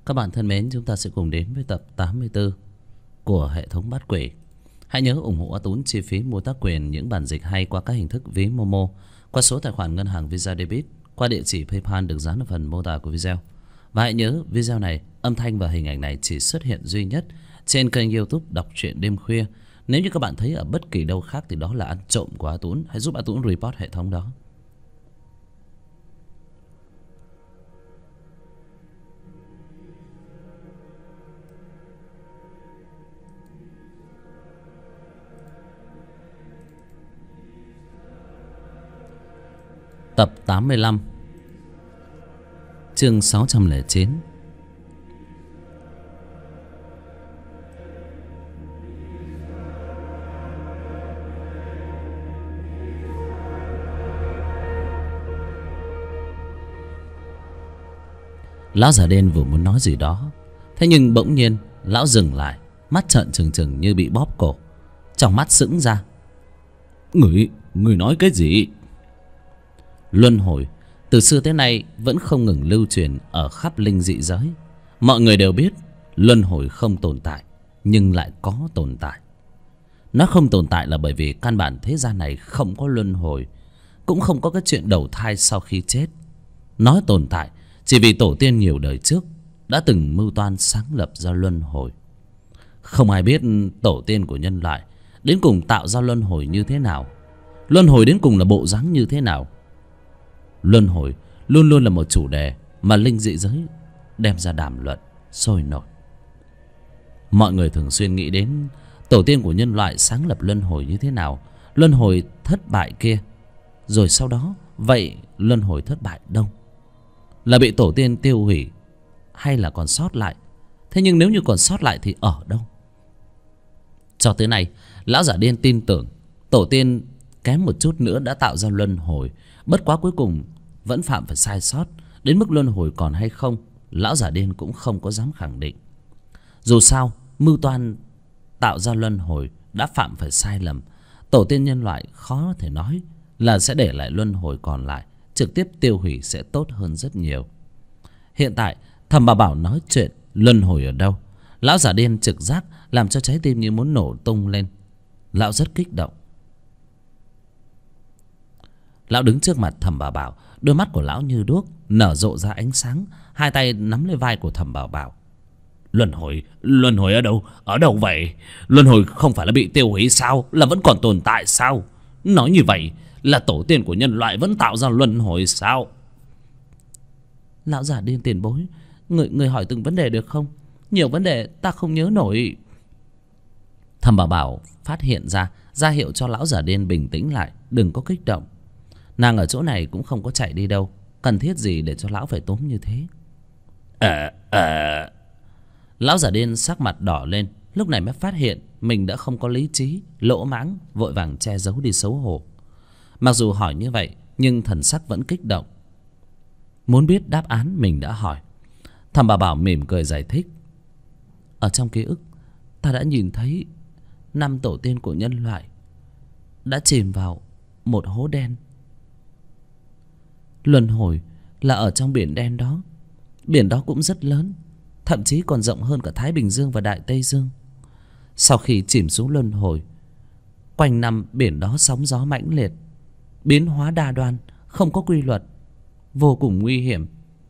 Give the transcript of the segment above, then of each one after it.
Các bạn thân mến, chúng ta sẽ cùng đến với tập 84 của hệ thống Bát Quỷ. Hãy nhớ ủng hộ A Tún chi phí mua tác quyền những bản dịch hay qua các hình thức ví Momo, qua số tài khoản ngân hàng Visa Debit, qua địa chỉ PayPal được dán ở phần mô tả của video. Và hãy nhớ video này, âm thanh và hình ảnh này chỉ xuất hiện duy nhất trên kênh YouTube Đọc Truyện Đêm Khuya. Nếu như các bạn thấy ở bất kỳ đâu khác thì đó là ăn trộm của A Tún. Hãy giúp A Tún report hệ thống đó. Tập 85, chương 609. Lão già đen vừa muốn nói gì đó, thế nhưng bỗng nhiên lão dừng lại, mắt trợn trừng trừng như bị bóp cổ, trong mắt sững ra. Người nói cái gì? Luân hồi từ xưa tới nay vẫn không ngừng lưu truyền ở khắp linh dị giới. Mọi người đều biết luân hồi không tồn tại, nhưng lại có tồn tại. Nó không tồn tại là bởi vì căn bản thế gian này không có luân hồi, cũng không có cái chuyện đầu thai sau khi chết. Nó tồn tại chỉ vì tổ tiên nhiều đời trước đã từng mưu toan sáng lập ra luân hồi. Không ai biết tổ tiên của nhân loại đến cùng tạo ra luân hồi như thế nào, luân hồi đến cùng là bộ dáng như thế nào. Luân hồi luôn luôn là một chủ đề mà linh dị giới đem ra đàm luận sôi nổi. Mọi người thường xuyên nghĩ đến tổ tiên của nhân loại sáng lập luân hồi như thế nào, luân hồi thất bại kia. Rồi sau đó, vậy luân hồi thất bại đâu? Là bị tổ tiên tiêu hủy hay là còn sót lại? Thế nhưng nếu như còn sót lại thì ở đâu? Cho tới nay, lão giả điên tin tưởng tổ tiên kém một chút nữa đã tạo ra luân hồi. Bất quá cuối cùng vẫn phạm phải sai sót. Đến mức luân hồi còn hay không, lão giả điên cũng không có dám khẳng định. Dù sao, mưu toan tạo ra luân hồi đã phạm phải sai lầm. Tổ tiên nhân loại khó thể nói là sẽ để lại luân hồi còn lại, trực tiếp tiêu hủy sẽ tốt hơn rất nhiều. Hiện tại Thầm Bà Bảo nói chuyện luân hồi ở đâu, lão giả điên trực giác làm cho trái tim như muốn nổ tung lên. Lão rất kích động. Lão đứng trước mặt Thầm Bà Bảo, đôi mắt của lão như đuốc nở rộ ra ánh sáng, hai tay nắm lấy vai của Thầm Bà Bảo. Luân hồi ở đâu? Ở đâu vậy? Luân hồi không phải là bị tiêu hủy sao? Là vẫn còn tồn tại sao? Nói như vậy là tổ tiên của nhân loại vẫn tạo ra luân hồi sao? Lão giả điên tiền bối, người hỏi từng vấn đề được không? Nhiều vấn đề ta không nhớ nổi. Thầm Bà Bảo phát hiện ra hiệu cho lão giả điên bình tĩnh lại, đừng có kích động. Nàng ở chỗ này cũng không có chạy đi đâu, cần thiết gì để cho lão phải tốn như thế? Lão giả điên sắc mặt đỏ lên, lúc này mới phát hiện mình đã không có lý trí, lỗ mãng, vội vàng che giấu đi xấu hổ. Mặc dù hỏi như vậy nhưng thần sắc vẫn kích động, muốn biết đáp án mình đã hỏi. Thầm Bà Bảo mỉm cười giải thích. Ở trong ký ức ta đã nhìn thấy 5 tổ tiên của nhân loại đã chìm vào một hố đen. Luân hồi là ở trong biển đen đó. Biển đó cũng rất lớn, thậm chí còn rộng hơn cả Thái Bình Dương và Đại Tây Dương. Sau khi chìm xuống luân hồi, quanh năm biển đó sóng gió mãnh liệt, biến hóa đa đoan, không có quy luật, vô cùng nguy hiểm.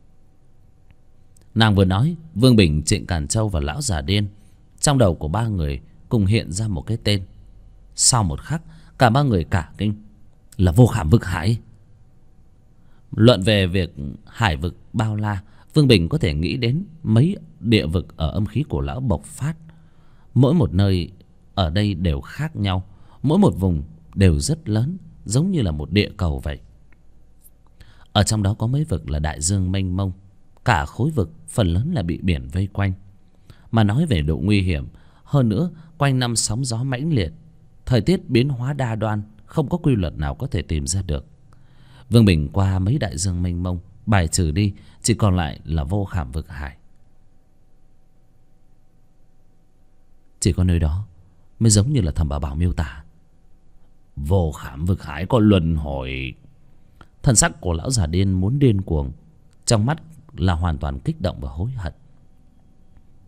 Nàng vừa nói, Vương Bình, Trịnh Càn Châu và lão già điên trong đầu của ba người cùng hiện ra một cái tên. Sau một khắc, cả ba người cả kinh. Là Vô Khảm Vực Hải. Luận về việc hải vực bao la, Vương Bình có thể nghĩ đến mấy địa vực ở âm khí của lão bộc phát. Mỗi một nơi ở đây đều khác nhau, mỗi một vùng đều rất lớn, giống như là một địa cầu vậy. Ở trong đó có mấy vực là đại dương mênh mông, cả khối vực phần lớn là bị biển vây quanh. Mà nói về độ nguy hiểm, hơn nữa quanh năm sóng gió mãnh liệt, thời tiết biến hóa đa đoan, không có quy luật nào có thể tìm ra được. Vương Bình qua mấy đại dương mênh mông, bài trừ đi, chỉ còn lại là Vô Khảm Vực Hải. Chỉ có nơi đó mới giống như là Thầm Bà Bảo miêu tả. Vô Khảm Vực Hải có luân hồi. Thần sắc của lão già điên muốn điên cuồng, trong mắt là hoàn toàn kích động và hối hận.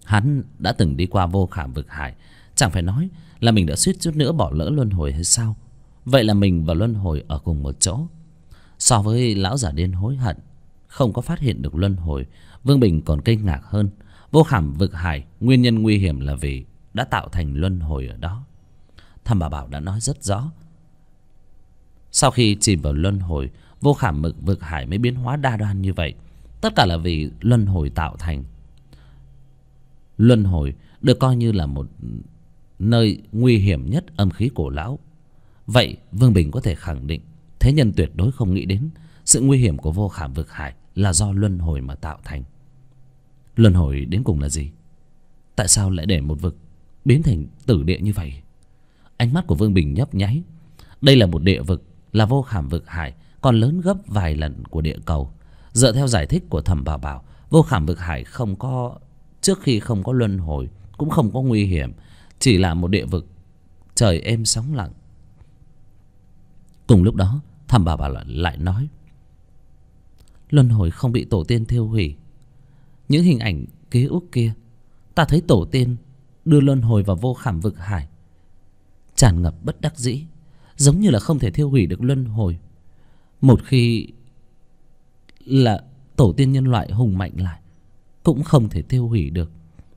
Hắn đã từng đi qua vô khảm vực hải, chẳng phải nói là mình đã suýt chút nữa bỏ lỡ luân hồi hay sao? Vậy là mình và luân hồi ở cùng một chỗ. So với lão giả điên hối hận không có phát hiện được luân hồi, Vương Bình còn kinh ngạc hơn. Vô khảm vực hải nguyên nhân nguy hiểm là vì đã tạo thành luân hồi ở đó. Thầm Bà Bảo đã nói rất rõ. Sau khi chìm vào luân hồi, vô khảm vực hải mới biến hóa đa đoan như vậy. Tất cả là vì luân hồi tạo thành. Luân hồi được coi như là một nơi nguy hiểm nhất âm khí cổ lão. Vậy Vương Bình có thể khẳng định thế nhân tuyệt đối không nghĩ đến sự nguy hiểm của vô khảm vực hải là do luân hồi mà tạo thành. Luân hồi đến cùng là gì? Tại sao lại để một vực biến thành tử địa như vậy? Ánh mắt của Vương Bình nhấp nháy. Đây là một địa vực, là vô khảm vực hải, còn lớn gấp vài lần của địa cầu. Dựa theo giải thích của Thẩm Bảo Bảo, vô khảm vực hải không có, trước khi không có luân hồi cũng không có nguy hiểm, chỉ là một địa vực trời êm sóng lặng. Cùng lúc đó Thẩm Bảo Bảo lại nói, luân hồi không bị tổ tiên thiêu hủy. Những hình ảnh ký ức kia, ta thấy tổ tiên đưa luân hồi vào vô khảm vực hải, tràn ngập bất đắc dĩ, giống như là không thể thiêu hủy được luân hồi. Một khi là tổ tiên nhân loại hùng mạnh lại, cũng không thể tiêu hủy được.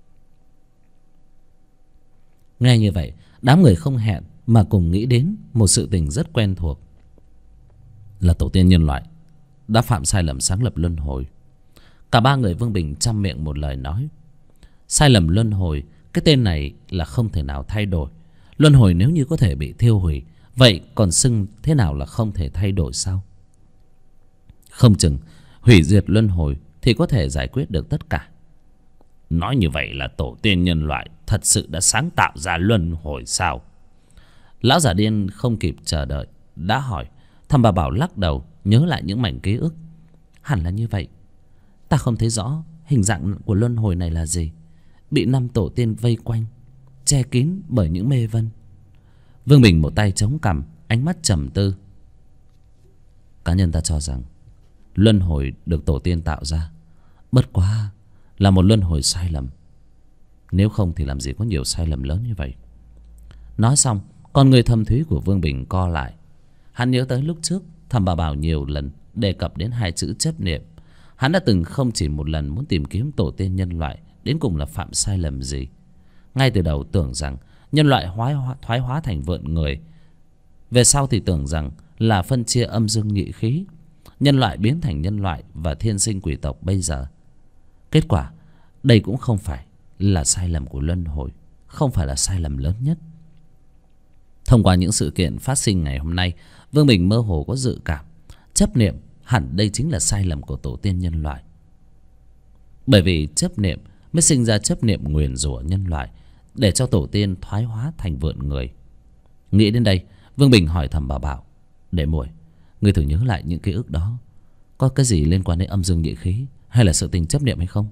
Nghe như vậy, đám người không hẹn mà cùng nghĩ đến một sự tình rất quen thuộc, là tổ tiên nhân loại đã phạm sai lầm sáng lập luân hồi. Cả ba người Vương Bình trăm miệng một lời nói, sai lầm luân hồi, cái tên này là không thể nào thay đổi. Luân hồi nếu như có thể bị thiêu hủy, vậy còn xưng thế nào là không thể thay đổi sao? Không chừng hủy diệt luân hồi thì có thể giải quyết được tất cả. Nói như vậy là tổ tiên nhân loại thật sự đã sáng tạo ra luân hồi sao? Lão giả điên không kịp chờ đợi đã hỏi. Thẩm Bà Bảo lắc đầu, nhớ lại những mảnh ký ức. Hẳn là như vậy. Ta không thấy rõ hình dạng của luân hồi này là gì. Bị năm tổ tiên vây quanh, che kín bởi những mê vân. Vương Bình một tay chống cằm, ánh mắt trầm tư. Cá nhân ta cho rằng luân hồi được tổ tiên tạo ra bất quá là một luân hồi sai lầm. Nếu không thì làm gì có nhiều sai lầm lớn như vậy. Nói xong, con người thâm thúy của Vương Bình co lại. Hắn nhớ tới lúc trước Thẩm Bà Bảo nhiều lần đề cập đến hai chữ chấp niệm. Hắn đã từng không chỉ một lần muốn tìm kiếm tổ tiên nhân loại đến cùng là phạm sai lầm gì. Ngay từ đầu tưởng rằng nhân loại thoái hóa thành vượn người, về sau thì tưởng rằng là phân chia âm dương nhị khí, nhân loại biến thành nhân loại và thiên sinh quỷ tộc bây giờ. Kết quả đây cũng không phải là sai lầm của luân hồi, không phải là sai lầm lớn nhất. Thông qua những sự kiện phát sinh ngày hôm nay, Vương Bình mơ hồ có dự cảm chấp niệm hẳn đây chính là sai lầm của tổ tiên nhân loại. Bởi vì chấp niệm mới sinh ra chấp niệm nguyền rủa nhân loại, để cho tổ tiên thoái hóa thành vượn người. Nghĩ đến đây, Vương Bình hỏi Thẩm Bảo Bảo, để muội, ngươi thử nhớ lại những ký ức đó, có cái gì liên quan đến âm dương nhị khí hay là sự tình chấp niệm hay không?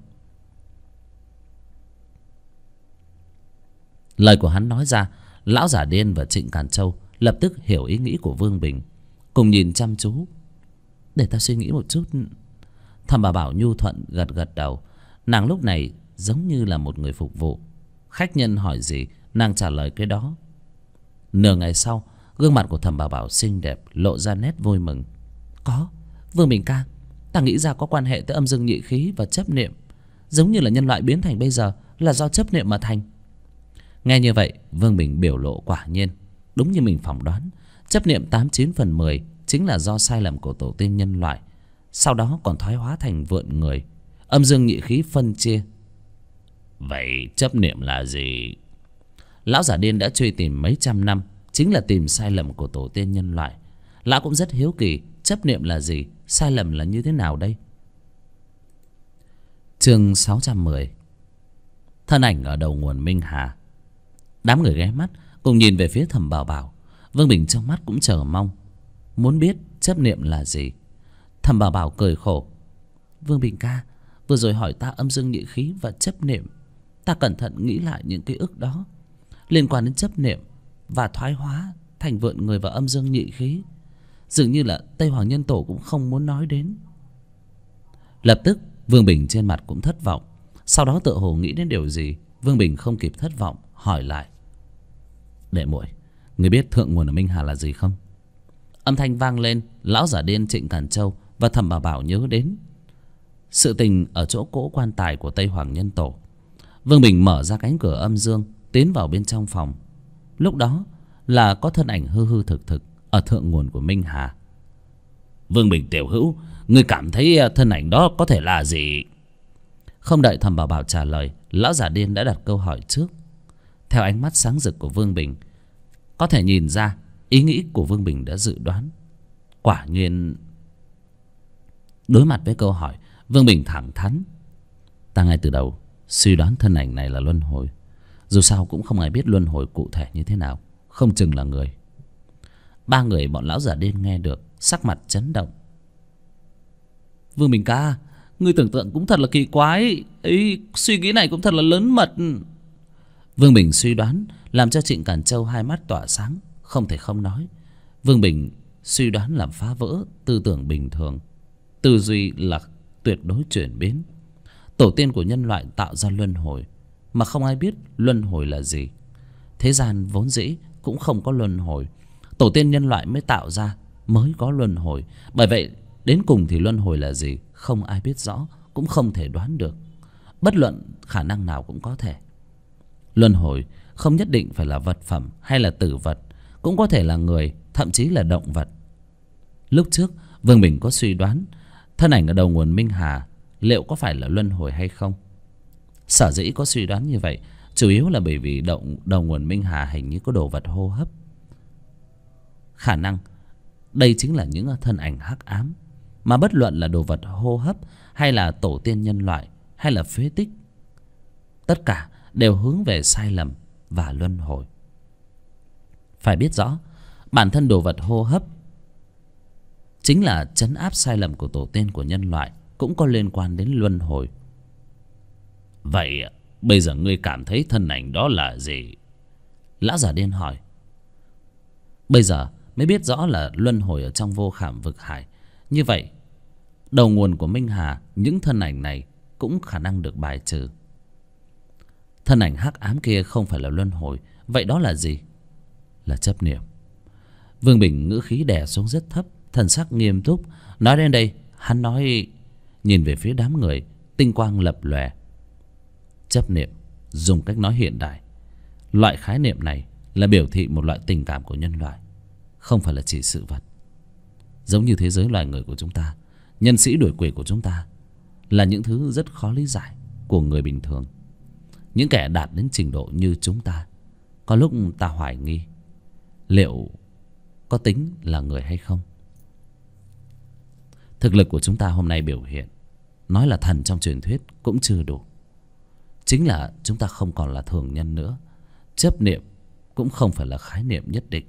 Lời của hắn nói ra, lão giả điên và Trịnh Càn Châu lập tức hiểu ý nghĩ của Vương Bình, cùng nhìn chăm chú. Để ta suy nghĩ một chút. Thẩm Bảo Bảo nhu thuận gật gật đầu. Nàng lúc này giống như là một người phục vụ, khách nhân hỏi gì nàng trả lời cái đó. Nửa ngày sau, gương mặt của Thẩm Bảo Bảo xinh đẹp lộ ra nét vui mừng. Có, Vương Bình ca, ta nghĩ ra có quan hệ tới âm dương nhị khí và chấp niệm, giống như là nhân loại biến thành bây giờ là do chấp niệm mà thành. Nghe như vậy, Vương Bình biểu lộ quả nhiên đúng như mình phỏng đoán. Chấp niệm 89/10 chính là do sai lầm của tổ tiên nhân loại, sau đó còn thoái hóa thành vượn người, âm dương nhị khí phân chia. Vậy chấp niệm là gì? Lão giả điên đã truy tìm mấy trăm năm, chính là tìm sai lầm của tổ tiên nhân loại. Lão cũng rất hiếu kỳ chấp niệm là gì, sai lầm là như thế nào đây. Chương 610. Thân ảnh ở đầu nguồn Minh Hà. Đám người ghé mắt cùng nhìn về phía Thẩm Bảo Bảo. Vương Bình trong mắt cũng chờ mong, muốn biết chấp niệm là gì. Thẩm Bảo Bảo cười khổ. Vương Bình ca, vừa rồi hỏi ta âm dương nhị khí và chấp niệm, ta cẩn thận nghĩ lại những ký ức đó liên quan đến chấp niệm và thoái hóa thành vượn người và âm dương nhị khí, dường như là Tây Hoàng Nhân Tổ cũng không muốn nói đến. Lập tức Vương Bình trên mặt cũng thất vọng. Sau đó tựa hồ nghĩ đến điều gì, Vương Bình không kịp thất vọng hỏi lại: Đệ muội, người biết thượng nguồn ở Minh Hà là gì không? Âm thanh vang lên, lão giả điên Trịnh Càn Châu và Thẩm Bảo Bảo nhớ đến sự tình ở chỗ cỗ quan tài của Tây Hoàng Nhân Tổ. Vương Bình mở ra cánh cửa âm dương, tiến vào bên trong phòng. Lúc đó là có thân ảnh hư hư thực thực ở thượng nguồn của Minh Hà. Vương Bình tiểu hữu, ngươi cảm thấy thân ảnh đó có thể là gì? Không đợi Thẩm Bảo Bảo trả lời, lão giả điên đã đặt câu hỏi trước. Theo ánh mắt sáng rực của Vương Bình, có thể nhìn ra ý nghĩ của Vương Bình đã dự đoán. Quả nhiên, đối mặt với câu hỏi, Vương Bình thẳng thắn: Ta ngay từ đầu suy đoán thân ảnh này là luân hồi. Dù sao cũng không ai biết luân hồi cụ thể như thế nào, không chừng là người. Ba người bọn lão giả điên nghe được, sắc mặt chấn động. Vương Bình ca, ngươi tưởng tượng cũng thật là kỳ quái ấy, suy nghĩ này cũng thật là lớn mật. Vương Bình suy đoán làm cho Trịnh Càn Châu hai mắt tỏa sáng, không thể không nói. Vương Bình suy đoán làm phá vỡ tư tưởng bình thường, tư duy là tuyệt đối chuyển biến. Tổ tiên của nhân loại tạo ra luân hồi, mà không ai biết luân hồi là gì. Thế gian vốn dĩ cũng không có luân hồi, tổ tiên nhân loại mới tạo ra, mới có luân hồi. Bởi vậy đến cùng thì luân hồi là gì không ai biết rõ, cũng không thể đoán được. Bất luận khả năng nào cũng có thể. Luân hồi không nhất định phải là vật phẩm hay là tử vật, cũng có thể là người, thậm chí là động vật. Lúc trước Vương Bình có suy đoán thân ảnh ở đầu nguồn Minh Hà liệu có phải là luân hồi hay không. Sở dĩ có suy đoán như vậy chủ yếu là bởi vì đầu nguồn Minh Hà hình như có đồ vật hô hấp. Khả năng đây chính là những thân ảnh hắc ám, mà bất luận là đồ vật hô hấp hay là tổ tiên nhân loại hay là phế tích, tất cả đều hướng về sai lầm và luân hồi. Phải biết rõ, bản thân đồ vật hô hấp chính là trấn áp sai lầm của tổ tiên của nhân loại, cũng có liên quan đến luân hồi. Vậy bây giờ ngươi cảm thấy thân ảnh đó là gì? Lão giả điên hỏi. Bây giờ mới biết rõ là luân hồi ở trong vô khảm vực hải. Như vậy đầu nguồn của Minh Hà, những thân ảnh này cũng khả năng được bài trừ. Thân ảnh hắc ám kia không phải là luân hồi, vậy đó là gì? Là chấp niệm. Vương Bình ngữ khí đè xuống rất thấp, thần sắc nghiêm túc. Nói đến đây, hắn nói, nhìn về phía đám người, tinh quang lập lòe. Chấp niệm, dùng cách nói hiện đại, loại khái niệm này là biểu thị một loại tình cảm của nhân loại, không phải là chỉ sự vật. Giống như thế giới loài người của chúng ta, nhân sĩ đuổi quỷ của chúng ta là những thứ rất khó lý giải của người bình thường. Những kẻ đạt đến trình độ như chúng ta, có lúc ta hoài nghi liệu có tính là người hay không. Thực lực của chúng ta hôm nay biểu hiện, nói là thần trong truyền thuyết cũng chưa đủ. Chính là chúng ta không còn là thường nhân nữa. Chấp niệm cũng không phải là khái niệm nhất định.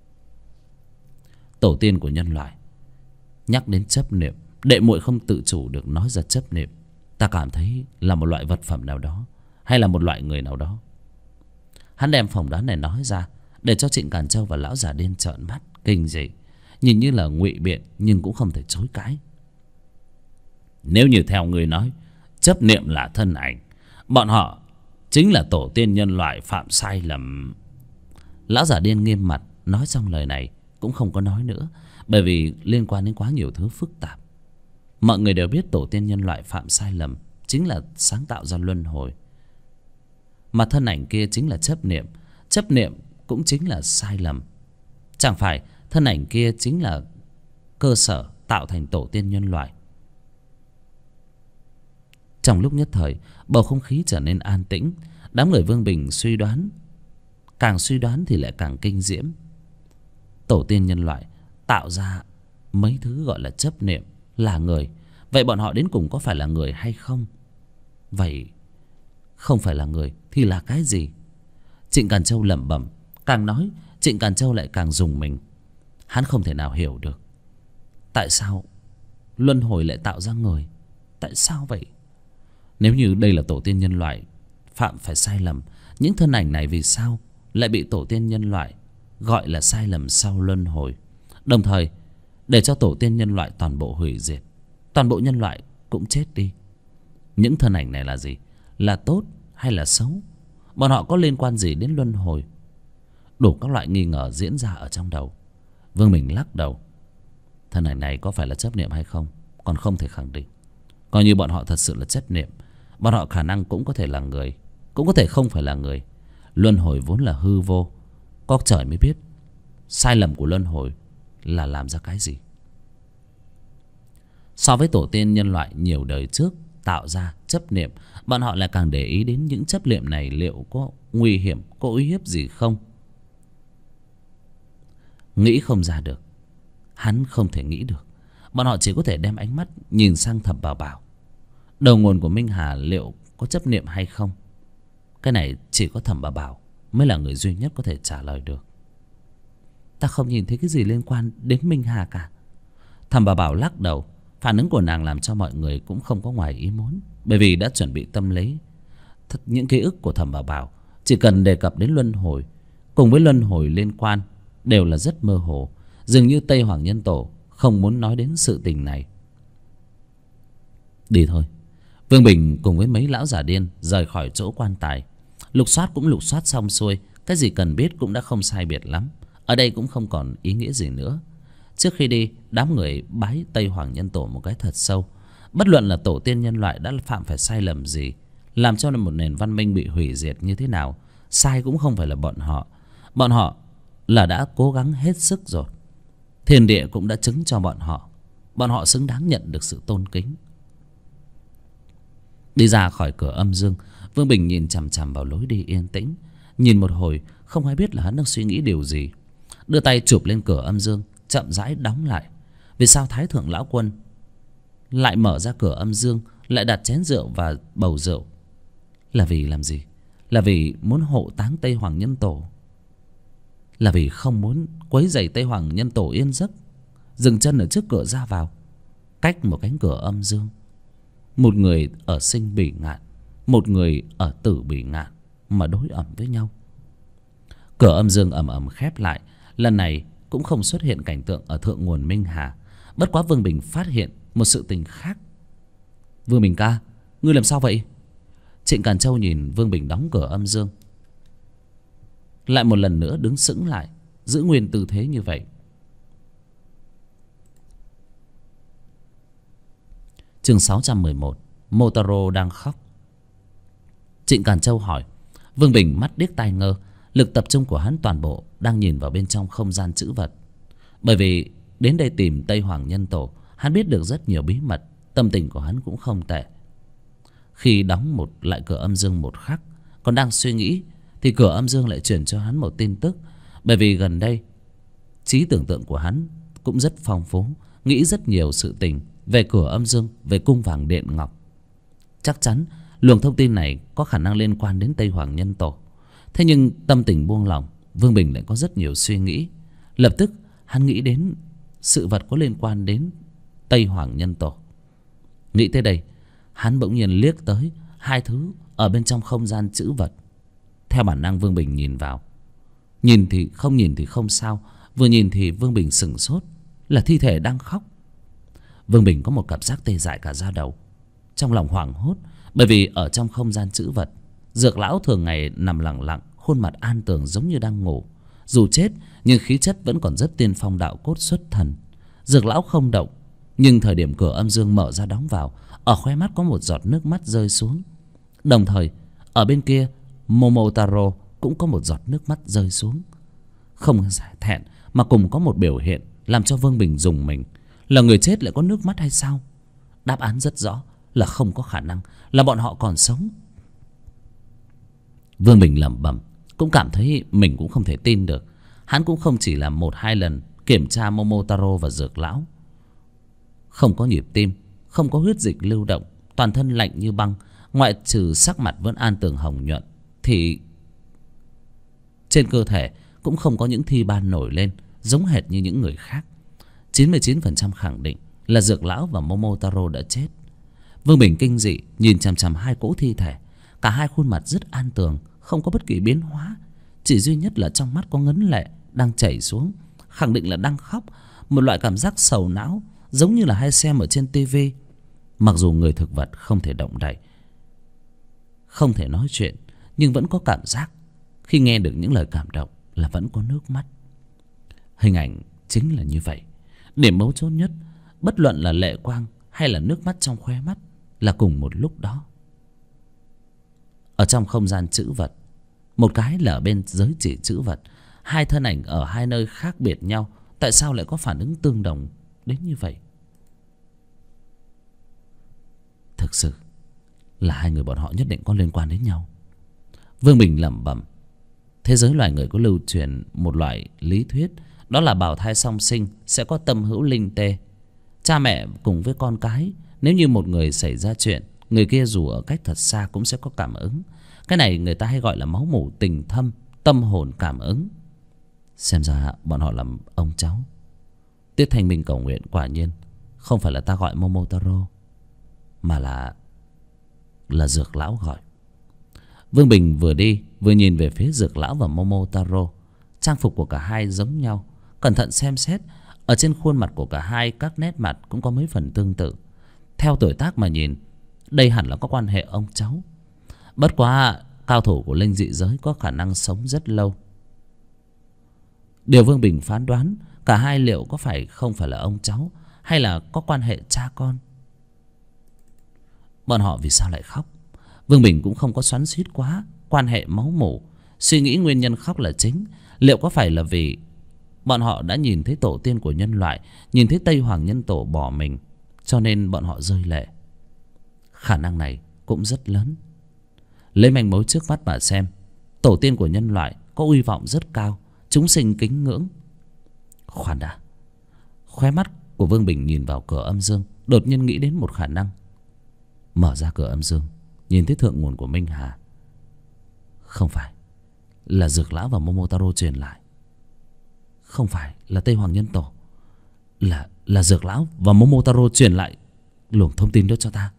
Tổ tiên của nhân loại nhắc đến chấp niệm, đệ muội không tự chủ được nói ra chấp niệm. Ta cảm thấy là một loại vật phẩm nào đó, hay là một loại người nào đó. Hắn đem phỏng đoán này nói ra, để cho Trịnh Càn Châu và lão già điên trợn mắt kinh dị, nhìn như là ngụy biện nhưng cũng không thể chối cãi. Nếu như theo người nói chấp niệm là thân ảnh, bọn họ chính là tổ tiên nhân loại phạm sai lầm. Lão già điên nghiêm mặt nói xong lời này cũng không có nói nữa, bởi vì liên quan đến quá nhiều thứ phức tạp. Mọi người đều biết tổ tiên nhân loại phạm sai lầm chính là sáng tạo ra luân hồi, mà thân ảnh kia chính là chấp niệm. Chấp niệm cũng chính là sai lầm. Chẳng phải thân ảnh kia chính là cơ sở tạo thành tổ tiên nhân loại. Trong lúc nhất thời, bầu không khí trở nên an tĩnh. Đám người Vương Bình suy đoán, càng suy đoán thì lại càng kinh diễm. Tổ tiên nhân loại tạo ra mấy thứ gọi là chấp niệm là người. Vậy bọn họ đến cùng có phải là người hay không? Vậy không phải là người thì là cái gì? Trịnh Càn Châu lẩm bẩm. Càng nói Trịnh Càn Châu lại càng rùng mình. Hắn không thể nào hiểu được tại sao luân hồi lại tạo ra người. Tại sao vậy? Nếu như đây là tổ tiên nhân loại phạm phải sai lầm, những thân ảnh này vì sao lại bị tổ tiên nhân loại gọi là sai lầm sau luân hồi, đồng thời để cho tổ tiên nhân loại toàn bộ hủy diệt, toàn bộ nhân loại cũng chết đi? Những thân ảnh này là gì? là tốt hay là xấu? Bọn họ có liên quan gì đến luân hồi? Đủ các loại nghi ngờ diễn ra ở trong đầu. Vương Bình lắc đầu. Thân ảnh này có phải là chấp niệm hay không còn không thể khẳng định. Coi như bọn họ thật sự là chấp niệm, bọn họ khả năng cũng có thể là người, cũng có thể không phải là người. Luân hồi vốn là hư vô, có trời mới biết sai lầm của luân hồi là làm ra cái gì. So với tổ tiên nhân loại nhiều đời trước tạo ra chấp niệm, bọn họ lại càng để ý đến những chấp niệm này liệu có nguy hiểm, có uy hiếp gì không. Nghĩ không ra được, hắn không thể nghĩ được. Bọn họ chỉ có thể đem ánh mắt nhìn sang Thẩm Bảo Bảo. Đầu nguồn của Minh Hà liệu có chấp niệm hay không? Cái này chỉ có Thẩm Bảo Bảo mới là người duy nhất có thể trả lời được. Ta không nhìn thấy cái gì liên quan đến Minh Hà cả. Thẩm Bảo Bảo lắc đầu. Phản ứng của nàng làm cho mọi người cũng không có ngoài ý muốn, bởi vì đã chuẩn bị tâm lý. Những ký ức của Thẩm Bảo Bảo chỉ cần đề cập đến luân hồi cùng với luân hồi liên quan đều là rất mơ hồ. Dường như Tây Hoàng Nhân Tổ không muốn nói đến sự tình này. Đi thôi. Vương Bình cùng với mấy lão già điên rời khỏi chỗ quan tài. Lục soát cũng lục soát xong xuôi, cái gì cần biết cũng đã không sai biệt lắm. Ở đây cũng không còn ý nghĩa gì nữa. Trước khi đi, đám người bái Tây Hoàng Nhân Tổ một cái thật sâu. Bất luận là tổ tiên nhân loại đã phạm phải sai lầm gì, làm cho một nền văn minh bị hủy diệt như thế nào, sai cũng không phải là bọn họ. Bọn họ là đã cố gắng hết sức rồi. Thiên địa cũng đã chứng cho bọn họ. Bọn họ xứng đáng nhận được sự tôn kính. Đi ra khỏi cửa âm dương, Vương Bình nhìn chằm chằm vào lối đi yên tĩnh. Nhìn một hồi không ai biết là hắn đang suy nghĩ điều gì. Đưa tay chụp lên cửa âm dương, chậm rãi đóng lại. Vì sao Thái Thượng Lão Quân lại mở ra cửa âm dương, lại đặt chén rượu và bầu rượu? Là vì làm gì? Là vì muốn hộ táng Tây Hoàng Nhân Tổ? Là vì không muốn quấy rầy Tây Hoàng Nhân Tổ yên giấc, dừng chân ở trước cửa ra vào, cách một cánh cửa âm dương. Một người ở sinh bỉ ngạn, một người ở tử bỉ ngạn mà đối ẩm với nhau. Cửa âm dương ầm ầm khép lại. Lần này cũng không xuất hiện cảnh tượng ở thượng nguồn Minh Hà. Bất quá Vương Bình phát hiện một sự tình khác. Vương Bình ca, ngươi làm sao vậy? Trịnh Càn Châu nhìn Vương Bình đóng cửa âm dương, lại một lần nữa đứng sững lại, giữ nguyên tư thế như vậy. Chương 611, Motaro đang khóc. Trịnh Càn Châu hỏi. Vương Bình mắt điếc tai ngơ, lực tập trung của hắn toàn bộ đang nhìn vào bên trong không gian trữ vật. Bởi vì đến đây tìm Tây Hoàng Nhân Tổ, hắn biết được rất nhiều bí mật. Tâm tình của hắn cũng không tệ. Khi đóng lại cửa âm dương một khắc, còn đang suy nghĩ, thì cửa âm dương lại truyền cho hắn một tin tức. Bởi vì gần đây trí tưởng tượng của hắn cũng rất phong phú, nghĩ rất nhiều sự tình về cửa âm dương, về cung vàng điện ngọc. Chắc chắn luồng thông tin này có khả năng liên quan đến Tây Hoàng Nhân Tổ. Thế nhưng tâm tình buông lỏng, Vương Bình lại có rất nhiều suy nghĩ. Lập tức hắn nghĩ đến sự vật có liên quan đến Tây Hoàng Nhân Tổ. Nghĩ tới đây, hắn bỗng nhiên liếc tới hai thứ ở bên trong không gian trữ vật. Theo bản năng Vương Bình nhìn vào. Nhìn thì không sao, vừa nhìn thì Vương Bình sửng sốt, là thi thể đang khóc. Vương Bình có một cảm giác tê dại cả da đầu, trong lòng hoảng hốt. Bởi vì ở trong không gian trữ vật, Dược lão thường ngày nằm lặng lặng, khuôn mặt an tường giống như đang ngủ. Dù chết nhưng khí chất vẫn còn rất tiên phong đạo cốt xuất thần. Dược lão không động, nhưng thời điểm cửa âm dương mở ra đóng vào, ở khóe mắt có một giọt nước mắt rơi xuống. Đồng thời ở bên kia, Momotaro cũng có một giọt nước mắt rơi xuống. Không giải thẹn mà cùng có một biểu hiện làm cho Vương Bình rùng mình. Là người chết lại có nước mắt hay sao? Đáp án rất rõ là không có khả năng, là bọn họ còn sống. Vương Bình lẩm bẩm, cũng cảm thấy mình cũng không thể tin được. Hắn cũng không chỉ là một hai lần kiểm tra Momotaro và Dược lão. Không có nhịp tim, không có huyết dịch lưu động, toàn thân lạnh như băng. Ngoại trừ sắc mặt vẫn an tường hồng nhuận, thì trên cơ thể cũng không có những thi ban nổi lên giống hệt như những người khác. 99% khẳng định là Dược lão và Momotaro đã chết. Vương Bình kinh dị nhìn chằm chằm hai cỗ thi thể. Cả hai khuôn mặt rất an tường, không có bất kỳ biến hóa. Chỉ duy nhất là trong mắt có ngấn lệ đang chảy xuống, khẳng định là đang khóc. Một loại cảm giác sầu não, giống như là hay xem ở trên tivi. Mặc dù người thực vật không thể động đậy, không thể nói chuyện, nhưng vẫn có cảm giác. Khi nghe được những lời cảm động là vẫn có nước mắt. Hình ảnh chính là như vậy. Điểm mấu chốt nhất, bất luận là lệ quang hay là nước mắt trong khóe mắt, là cùng một lúc đó. Ở trong không gian chữ vật, một cái là ở bên giới chỉ chữ vật, hai thân ảnh ở hai nơi khác biệt nhau, tại sao lại có phản ứng tương đồng đến như vậy? Thực sự là hai người bọn họ nhất định có liên quan đến nhau. Vương Bình lẩm bẩm. Thế giới loài người có lưu truyền một loại lý thuyết, đó là bào thai song sinh sẽ có tâm hữu linh tê. Cha mẹ cùng với con cái, nếu như một người xảy ra chuyện, người kia dù ở cách thật xa cũng sẽ có cảm ứng. Cái này người ta hay gọi là máu mủ tình thâm, tâm hồn cảm ứng. Xem ra bọn họ làm ông cháu. Tiết Thanh Minh cầu nguyện, quả nhiên không phải là ta gọi Momotaro, mà là Dược lão gọi. Vương Bình vừa đi vừa nhìn về phía Dược lão và Momotaro. Trang phục của cả hai giống nhau. Cẩn thận xem xét, ở trên khuôn mặt của cả hai, các nét mặt cũng có mấy phần tương tự. Theo tuổi tác mà nhìn, đây hẳn là có quan hệ ông cháu. Bất quá cao thủ của linh dị giới có khả năng sống rất lâu. Điều Vương Bình phán đoán, cả hai liệu có phải không phải là ông cháu, hay là có quan hệ cha con. Bọn họ vì sao lại khóc? Vương Bình cũng không có xoắn xuýt quá quan hệ máu mủ, suy nghĩ nguyên nhân khóc là chính. Liệu có phải là vì bọn họ đã nhìn thấy tổ tiên của nhân loại, nhìn thấy Tây Hoàng Nhân Tổ bỏ mình, cho nên bọn họ rơi lệ? Khả năng này cũng rất lớn. Lấy manh mối trước mắt mà xem, tổ tiên của nhân loại có uy vọng rất cao, chúng sinh kính ngưỡng. Khoan đã. Khóe mắt của Vương Bình nhìn vào cửa âm dương, đột nhiên nghĩ đến một khả năng. Mở ra cửa âm dương, nhìn thấy thượng nguồn của Minh Hà. Không phải là Dược lão và Momotaro truyền lại, không phải là Tây Hoàng Nhân Tổ, là Dược lão và Momotaro truyền lại luồng thông tin đó cho ta.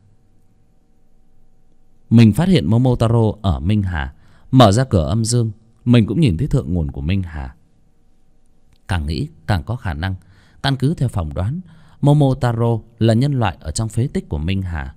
Mình phát hiện Momotaro ở Minh Hà. Mở ra cửa âm dương, mình cũng nhìn thấy thượng nguồn của Minh Hà. Càng nghĩ càng có khả năng. Căn cứ theo phỏng đoán, Momotaro là nhân loại ở trong phế tích của Minh Hà.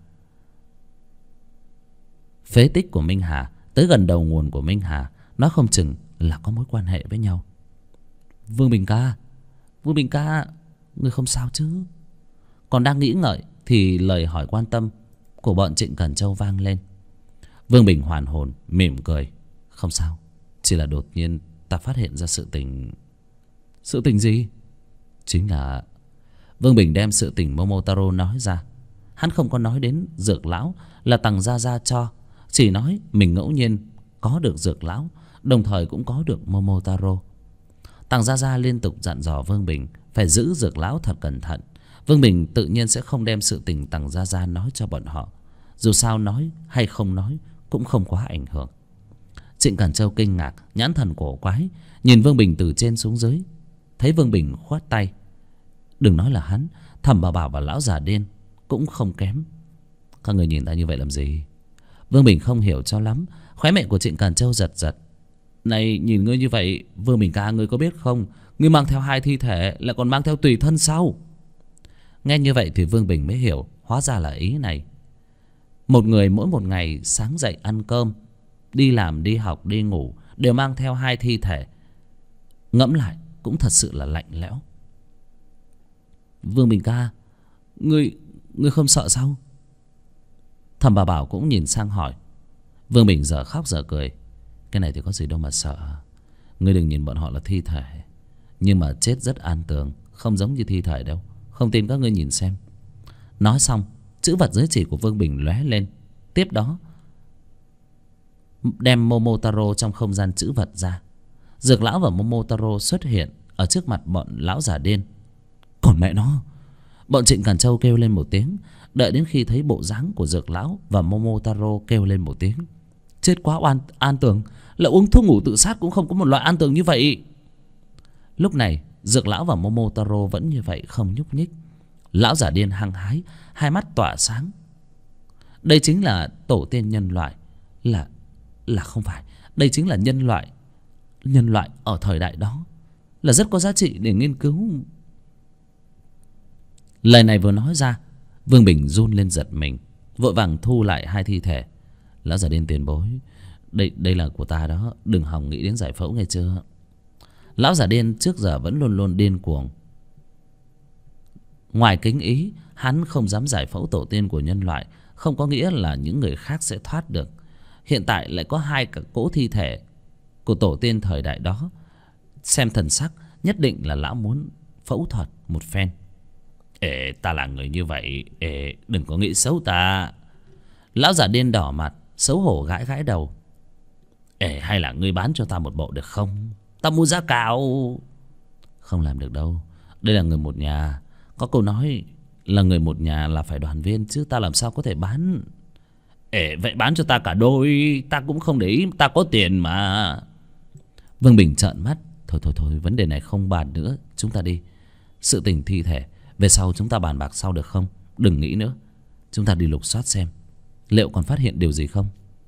Phế tích của Minh Hà tới gần đầu nguồn của Minh Hà, nó không chừng là có mối quan hệ với nhau. Vương Bình ca, Vương Bình ca, ngươi không sao chứ? Còn đang nghĩ ngợi thì lời hỏi quan tâm của bọn Trịnh Cẩn Châu vang lên. Vương Bình hoàn hồn, mỉm cười. Không sao, chỉ là đột nhiên ta phát hiện ra sự tình. Sự tình gì? Chính là Vương Bình đem sự tình Momotaro nói ra. Hắn không có nói đến Dược lão là Tằng Gia Gia cho, chỉ nói mình ngẫu nhiên có được Dược lão, đồng thời cũng có được Momotaro. Tằng Gia Gia liên tục dặn dò Vương Bình phải giữ Dược lão thật cẩn thận. Vương Bình tự nhiên sẽ không đem sự tình Tằng Gia Gia nói cho bọn họ. Dù sao nói hay không nói cũng không quá ảnh hưởng. Trịnh Cẩn Châu kinh ngạc, nhãn thần cổ quái, nhìn Vương Bình từ trên xuống dưới. Thấy Vương Bình khoát tay. Đừng nói là hắn, Thẩm Bảo Bảo và lão già điên cũng không kém. Các người nhìn ta như vậy làm gì? Vương Bình không hiểu cho lắm. Khóe miệng của Trịnh Cẩn Châu giật giật. Này, nhìn ngươi như vậy, Vương Bình ca, ngươi có biết không, ngươi mang theo hai thi thể lại còn mang theo tùy thân sau. Nghe như vậy thì Vương Bình mới hiểu, hóa ra là ý này. Một người mỗi một ngày sáng dậy ăn cơm, đi làm, đi học, đi ngủ đều mang theo hai thi thể. Ngẫm lại cũng thật sự là lạnh lẽo. Vương Bình ca, ngươi không sợ sao? Thẩm Bà Bảo cũng nhìn sang hỏi. Vương Bình giờ khóc giờ cười. Cái này thì có gì đâu mà sợ. Ngươi đừng nhìn bọn họ là thi thể, nhưng mà chết rất an tường, không giống như thi thể đâu. Không tin các ngươi nhìn xem. Nói xong, chữ vật giới chỉ của Vương Bình lóe lên. Tiếp đó đem Momotaro trong không gian chữ vật ra. Dược lão và Momotaro xuất hiện ở trước mặt bọn lão già điên. Còn mẹ nó! Bọn Trịnh Cẩn Châu kêu lên một tiếng. Đợi đến khi thấy bộ dáng của Dược lão và Momotaro kêu lên một tiếng. Chết quá an tường, là uống thuốc ngủ tự sát cũng không có một loại an tường như vậy. Lúc này Dược lão và Momotaro vẫn như vậy, không nhúc nhích. Lão giả điên hăng hái, hai mắt tỏa sáng. Đây chính là tổ tiên nhân loại. Là không phải, đây chính là nhân loại. Nhân loại ở thời đại đó là rất có giá trị để nghiên cứu. Lời này vừa nói ra, Vương Bình run lên giật mình, vội vàng thu lại hai thi thể. Lão già điên tiền bối, đây là của ta đó, đừng hòng nghĩ đến giải phẫu nghe chưa. Lão già điên trước giờ vẫn luôn luôn điên cuồng. Ngoài kính ý, hắn không dám giải phẫu tổ tiên của nhân loại, không có nghĩa là những người khác sẽ thoát được. Hiện tại lại có hai cả cỗ thi thể của tổ tiên thời đại đó. Xem thần sắc, nhất định là lão muốn phẫu thuật một phen. Ê, ta là người như vậy, ê, đừng có nghĩ xấu ta. Lão già điên đỏ mặt, xấu hổ gãi gãi đầu. Ê, hay là ngươi bán cho ta một bộ được không? Ta mua giá cao. Không làm được đâu, đây là người một nhà. Có câu nói là người một nhà là phải đoàn viên, chứ ta làm sao có thể bán. Ê, vậy bán cho ta cả đôi, ta cũng không để ý, ta có tiền mà. Vương Bình trợn mắt. Thôi, vấn đề này không bàn nữa, chúng ta đi. Sự tình thi thể về sau chúng ta bàn bạc sau được không? Đừng nghĩ nữa, chúng ta đi lục soát xem liệu còn phát hiện điều gì không.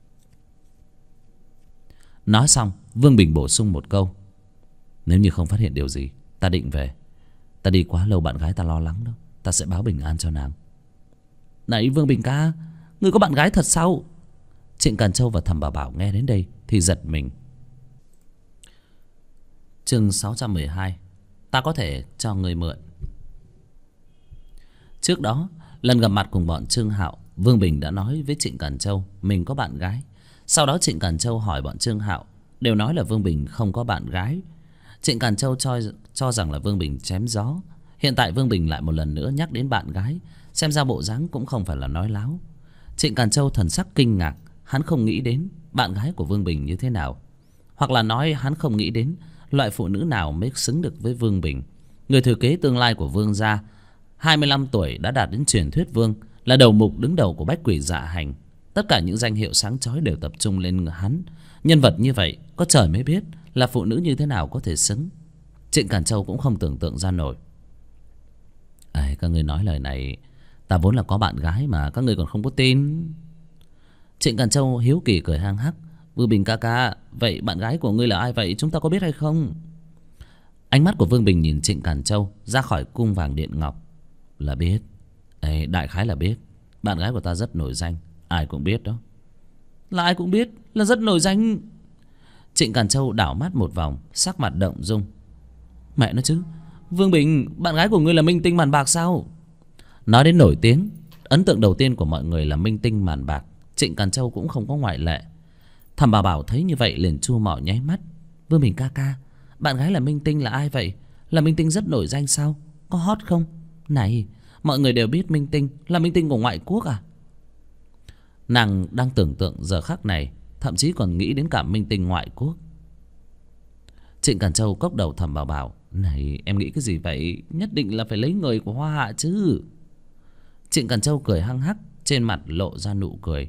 Nói xong, Vương Bình bổ sung một câu. Nếu như không phát hiện điều gì, ta định về. Ta đi quá lâu bạn gái ta lo lắng đó, ta sẽ báo bình an cho nàng. Này Vương Bình ca, ngươi có bạn gái thật sao? Trịnh Càn Châu và Thẩm Bảo Bảo nghe đến đây thì giật mình. Chương 612. Ta có thể cho người mượn. Trước đó, lần gặp mặt cùng bọn Trương Hạo, Vương Bình đã nói với Trịnh Càn Châu mình có bạn gái. Sau đó Trịnh Càn Châu hỏi bọn Trương Hạo, đều nói là Vương Bình không có bạn gái. Trịnh Càn Châu cho rằng là Vương Bình chém gió. Hiện tại Vương Bình lại một lần nữa nhắc đến bạn gái, xem ra bộ dáng cũng không phải là nói láo. Trịnh Càn Châu thần sắc kinh ngạc, hắn không nghĩ đến bạn gái của Vương Bình như thế nào, hoặc là nói hắn không nghĩ đến loại phụ nữ nào mới xứng được với Vương Bình. Người thừa kế tương lai của Vương gia, 25 tuổi đã đạt đến truyền thuyết vương, là đầu mục đứng đầu của Bách Quỷ Dạ Hành. Tất cả những danh hiệu sáng chói đều tập trung lên hắn. Nhân vật như vậy có trời mới biết là phụ nữ như thế nào có thể xứng. Trịnh Càn Châu cũng không tưởng tượng ra nổi. Các người nói lời này, ta vốn là có bạn gái mà các người còn không có tin. Trịnh Càn Châu hiếu kỳ cười hang hắc. Vương Bình ca ca, vậy bạn gái của ngươi là ai vậy, chúng ta có biết hay không? Ánh mắt của Vương Bình nhìn Trịnh Càn Châu ra khỏi cung vàng điện ngọc. Là biết. Đại khái là biết. Bạn gái của ta rất nổi danh, ai cũng biết đó. Là ai cũng biết, là rất nổi danh. Trịnh Càn Châu đảo mắt một vòng, sắc mặt động dung. Mẹ nó chứ, Vương Bình, bạn gái của ngươi là minh tinh màn bạc sao? Nói đến nổi tiếng, ấn tượng đầu tiên của mọi người là minh tinh màn bạc. Trịnh Càn Châu cũng không có ngoại lệ. Thẩm Bảo Bảo thấy như vậy liền chua mỏ nháy mắt. Vương Bình ca ca, bạn gái là minh tinh là ai vậy? Là minh tinh rất nổi danh sao? Có hot không? Này, mọi người đều biết minh tinh là minh tinh của ngoại quốc à? Nàng đang tưởng tượng giờ khắc này, thậm chí còn nghĩ đến cả minh tinh ngoại quốc. Trịnh Càn Châu cốc đầu Thẩm Bảo Bảo. Này, em nghĩ cái gì vậy? Nhất định là phải lấy người của Hoa Hạ chứ. Trịnh Càn Châu cười hăng hắc, trên mặt lộ ra nụ cười.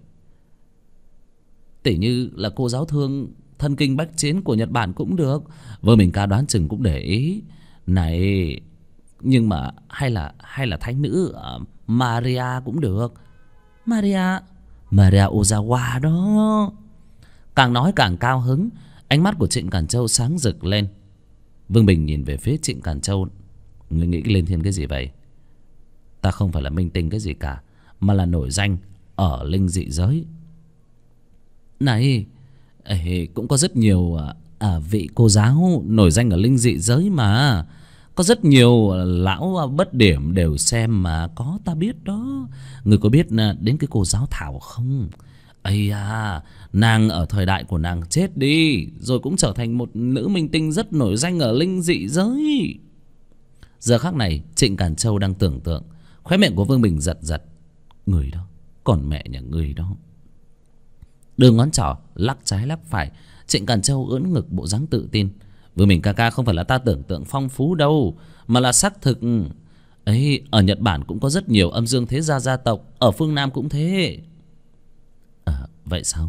Tỉ như là cô giáo thương thân kinh bách chiến của Nhật Bản cũng được. Vương Bình ca đoán chừng cũng để ý. Này, nhưng mà hay là thánh nữ Maria cũng được. Maria Ozawa đó. Càng nói càng cao hứng, ánh mắt của Trịnh Càn Châu sáng rực lên. Vương Bình nhìn về phía Trịnh Càn Châu. Người nghĩ lên thiên cái gì vậy? Ta không phải là minh tinh cái gì cả, mà là nổi danh ở linh dị giới. Này, cũng có rất nhiều vị cô giáo nổi danh ở linh dị giới mà. Có rất nhiều lão bất điểm đều xem mà, có ta biết đó. Người có biết đến cái cô giáo Thảo không? Nàng ở thời đại của nàng chết đi, rồi cũng trở thành một nữ minh tinh rất nổi danh ở linh dị giới. Giờ khắc này Trịnh Càn Châu đang tưởng tượng, khóe miệng của Vương Bình giật giật. Người đó, còn mẹ nhà người đó. Đưa ngón trỏ lắc trái lắc phải, Trịnh Càn Châu ưỡn ngực bộ dáng tự tin. Vương Bình ca ca, không phải là ta tưởng tượng phong phú đâu, mà là xác thực. Ở Nhật Bản cũng có rất nhiều âm dương thế gia gia tộc, ở phương Nam cũng thế. Vậy sao?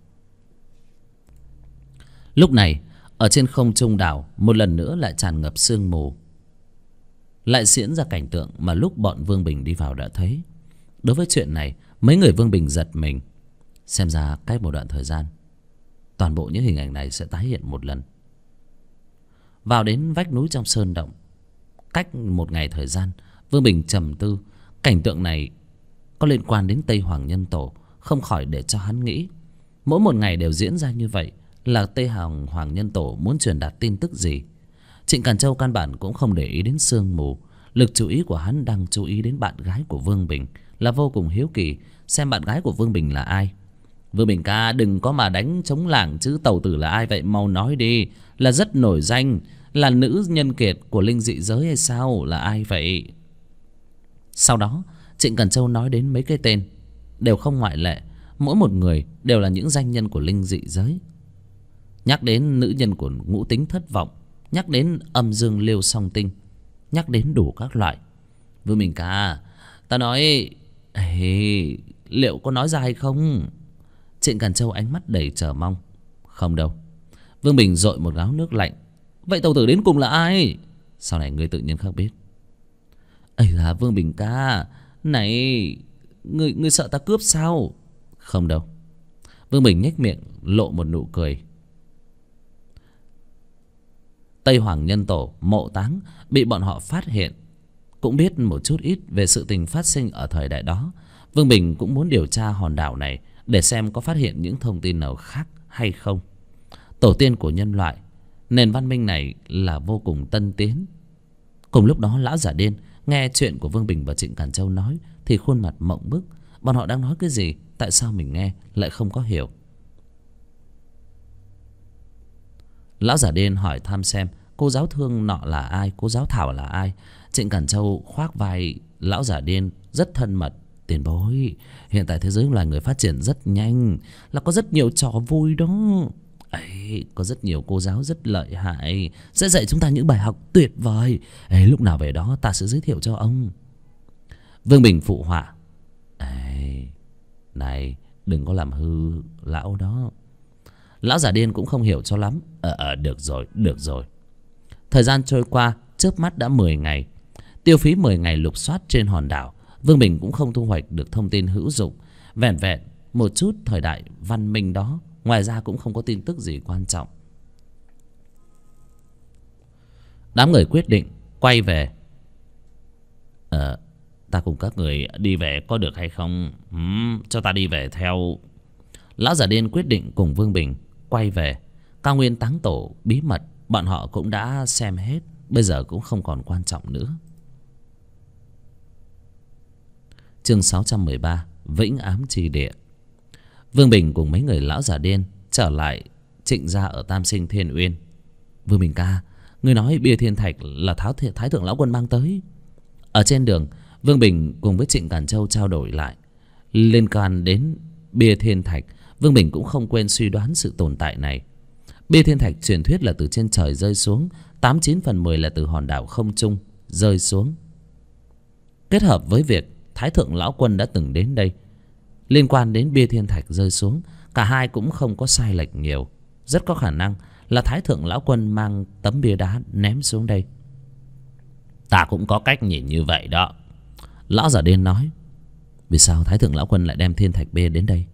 Lúc này ở trên không trung đảo một lần nữa lại tràn ngập sương mù, lại diễn ra cảnh tượng mà lúc bọn Vương Bình đi vào đã thấy. Đối với chuyện này, mấy người Vương Bình giật mình. Xem ra cách một đoạn thời gian, toàn bộ những hình ảnh này sẽ tái hiện một lần. Vào đến vách núi trong sơn động, cách một ngày thời gian, Vương Bình trầm tư. Cảnh tượng này có liên quan đến Tây Hoàng Nhân Tổ, không khỏi để cho hắn nghĩ. Mỗi một ngày đều diễn ra như vậy là Tây Hoàng Nhân Tổ muốn truyền đạt tin tức gì. Trịnh Càn Châu căn bản cũng không để ý đến sương mù. Lực chú ý của hắn đang chú ý đến bạn gái của Vương Bình, là vô cùng hiếu kỳ xem bạn gái của Vương Bình là ai. Vương Bình ca, đừng có mà đánh trống lảng chứ. Tẩu tử là ai vậy, mau nói đi. Là rất nổi danh, là nữ nhân kiệt của linh dị giới hay sao, là ai vậy? Sau đó Trịnh Càn Châu nói đến mấy cái tên, đều không ngoại lệ, mỗi một người đều là những danh nhân của linh dị giới. Nhắc đến nữ nhân của Ngũ Tính Thất Vọng, nhắc đến Âm Dương Liêu Song Tinh, nhắc đến đủ các loại. Vương Bình ca, ta nói liệu có nói ra hay không? Trịnh Càn Châu ánh mắt đầy chờ mong. Không đâu. Vương Bình dội một gáo nước lạnh. Vậy tàu tử đến cùng là ai? Sau này ngươi tự nhiên khác biết. Ấy là Vương Bình ca, này, ngươi sợ ta cướp sao? Không đâu. Vương Bình nhếch miệng lộ một nụ cười. Tây Hoàng Nhân Tổ mộ táng bị bọn họ phát hiện, cũng biết một chút ít về sự tình phát sinh ở thời đại đó. Vương Bình cũng muốn điều tra hòn đảo này để xem có phát hiện những thông tin nào khác hay không. Tổ tiên của nhân loại, nền văn minh này là vô cùng tân tiến. Cùng lúc đó lão giả điên nghe chuyện của Vương Bình và Trịnh Càn Châu nói thì khuôn mặt mộng bức. Bọn họ đang nói cái gì? Tại sao mình nghe lại không có hiểu? Lão giả điên hỏi thăm xem cô giáo thương nọ là ai, cô giáo Thảo là ai. Trịnh Càn Châu khoác vai lão giả điên rất thân mật. Tiền bối, hiện tại thế giới loài người phát triển rất nhanh, là có rất nhiều trò vui đó. Ấy, có rất nhiều cô giáo rất lợi hại, sẽ dạy chúng ta những bài học tuyệt vời. Ấy, lúc nào về đó ta sẽ giới thiệu cho ông. Vương Bình phụ họa. Ấy, này, đừng có làm hư lão đó. Lão giả điên cũng không hiểu cho lắm. Được rồi, được rồi. Thời gian trôi qua, chớp mắt đã 10 ngày. Tiêu phí 10 ngày lục soát trên hòn đảo, Vương Bình cũng không thu hoạch được thông tin hữu dụng. Vẻn vẹn một chút thời đại văn minh đó, ngoài ra cũng không có tin tức gì quan trọng. Đám người quyết định quay về. Ta cùng các người đi về có được hay không? Cho ta đi về theo. Lão giả điên quyết định cùng Vương Bình quay về. Cao nguyên táng tổ bí mật bọn họ cũng đã xem hết, bây giờ cũng không còn quan trọng nữa. Chương 613, Vĩnh Ám Chi Địa. Vương Bình cùng mấy người lão giả điên trở lại Trịnh gia ở Tam Sinh Thiên Uyên. Vương Bình ca, người nói bia thiên thạch là Thái thượng lão quân mang tới. Ở trên đường, Vương Bình cùng với Trịnh Càn Châu trao đổi lại liên quan đến bia thiên thạch. Vương Bình cũng không quên suy đoán sự tồn tại này. Bia thiên thạch truyền thuyết là từ trên trời rơi xuống, 89 phần 10 là từ hòn đảo không trung rơi xuống. Kết hợp với việc Thái thượng lão quân đã từng đến đây, liên quan đến bia thiên thạch rơi xuống, cả hai cũng không có sai lệch nhiều. Rất có khả năng là Thái thượng lão quân mang tấm bia đá ném xuống đây. Ta cũng có cách nhìn như vậy đó. Lão giả điên nói. Vì sao Thái thượng lão quân lại đem thiên thạch bia đến đây?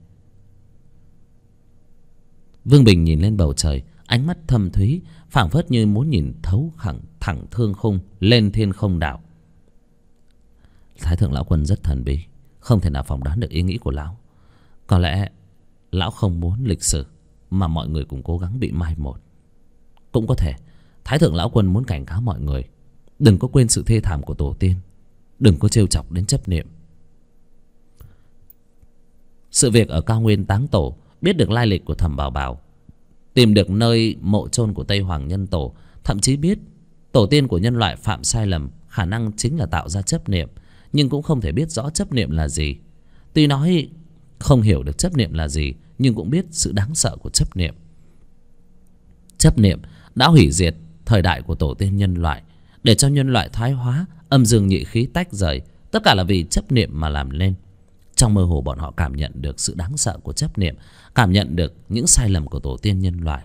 Vương Bình nhìn lên bầu trời, ánh mắt thâm thúy, phảng phất như muốn nhìn thấu thẳng thương khung lên thiên không đảo. Thái thượng lão quân rất thần bí, không thể nào phỏng đoán được ý nghĩ của lão. Có lẽ lão không muốn lịch sử mà mọi người cùng cố gắng bị mai một. Cũng có thể Thái thượng lão quân muốn cảnh cáo mọi người đừng có quên sự thê thảm của tổ tiên, đừng có trêu chọc đến chấp niệm. Sự việc ở cao nguyên táng tổ, biết được lai lịch của Thẩm Bảo Bảo, tìm được nơi mộ chôn của Tây Hoàng Nhân Tổ, thậm chí biết tổ tiên của nhân loại phạm sai lầm, khả năng chính là tạo ra chấp niệm, nhưng cũng không thể biết rõ chấp niệm là gì. Tuy nói không hiểu được chấp niệm là gì, nhưng cũng biết sự đáng sợ của chấp niệm. Chấp niệm đã hủy diệt thời đại của tổ tiên nhân loại, để cho nhân loại thoái hóa, âm dương nhị khí tách rời, tất cả là vì chấp niệm mà làm nên. Trong mơ hồ bọn họ cảm nhận được sự đáng sợ của chấp niệm, cảm nhận được những sai lầm của tổ tiên nhân loại.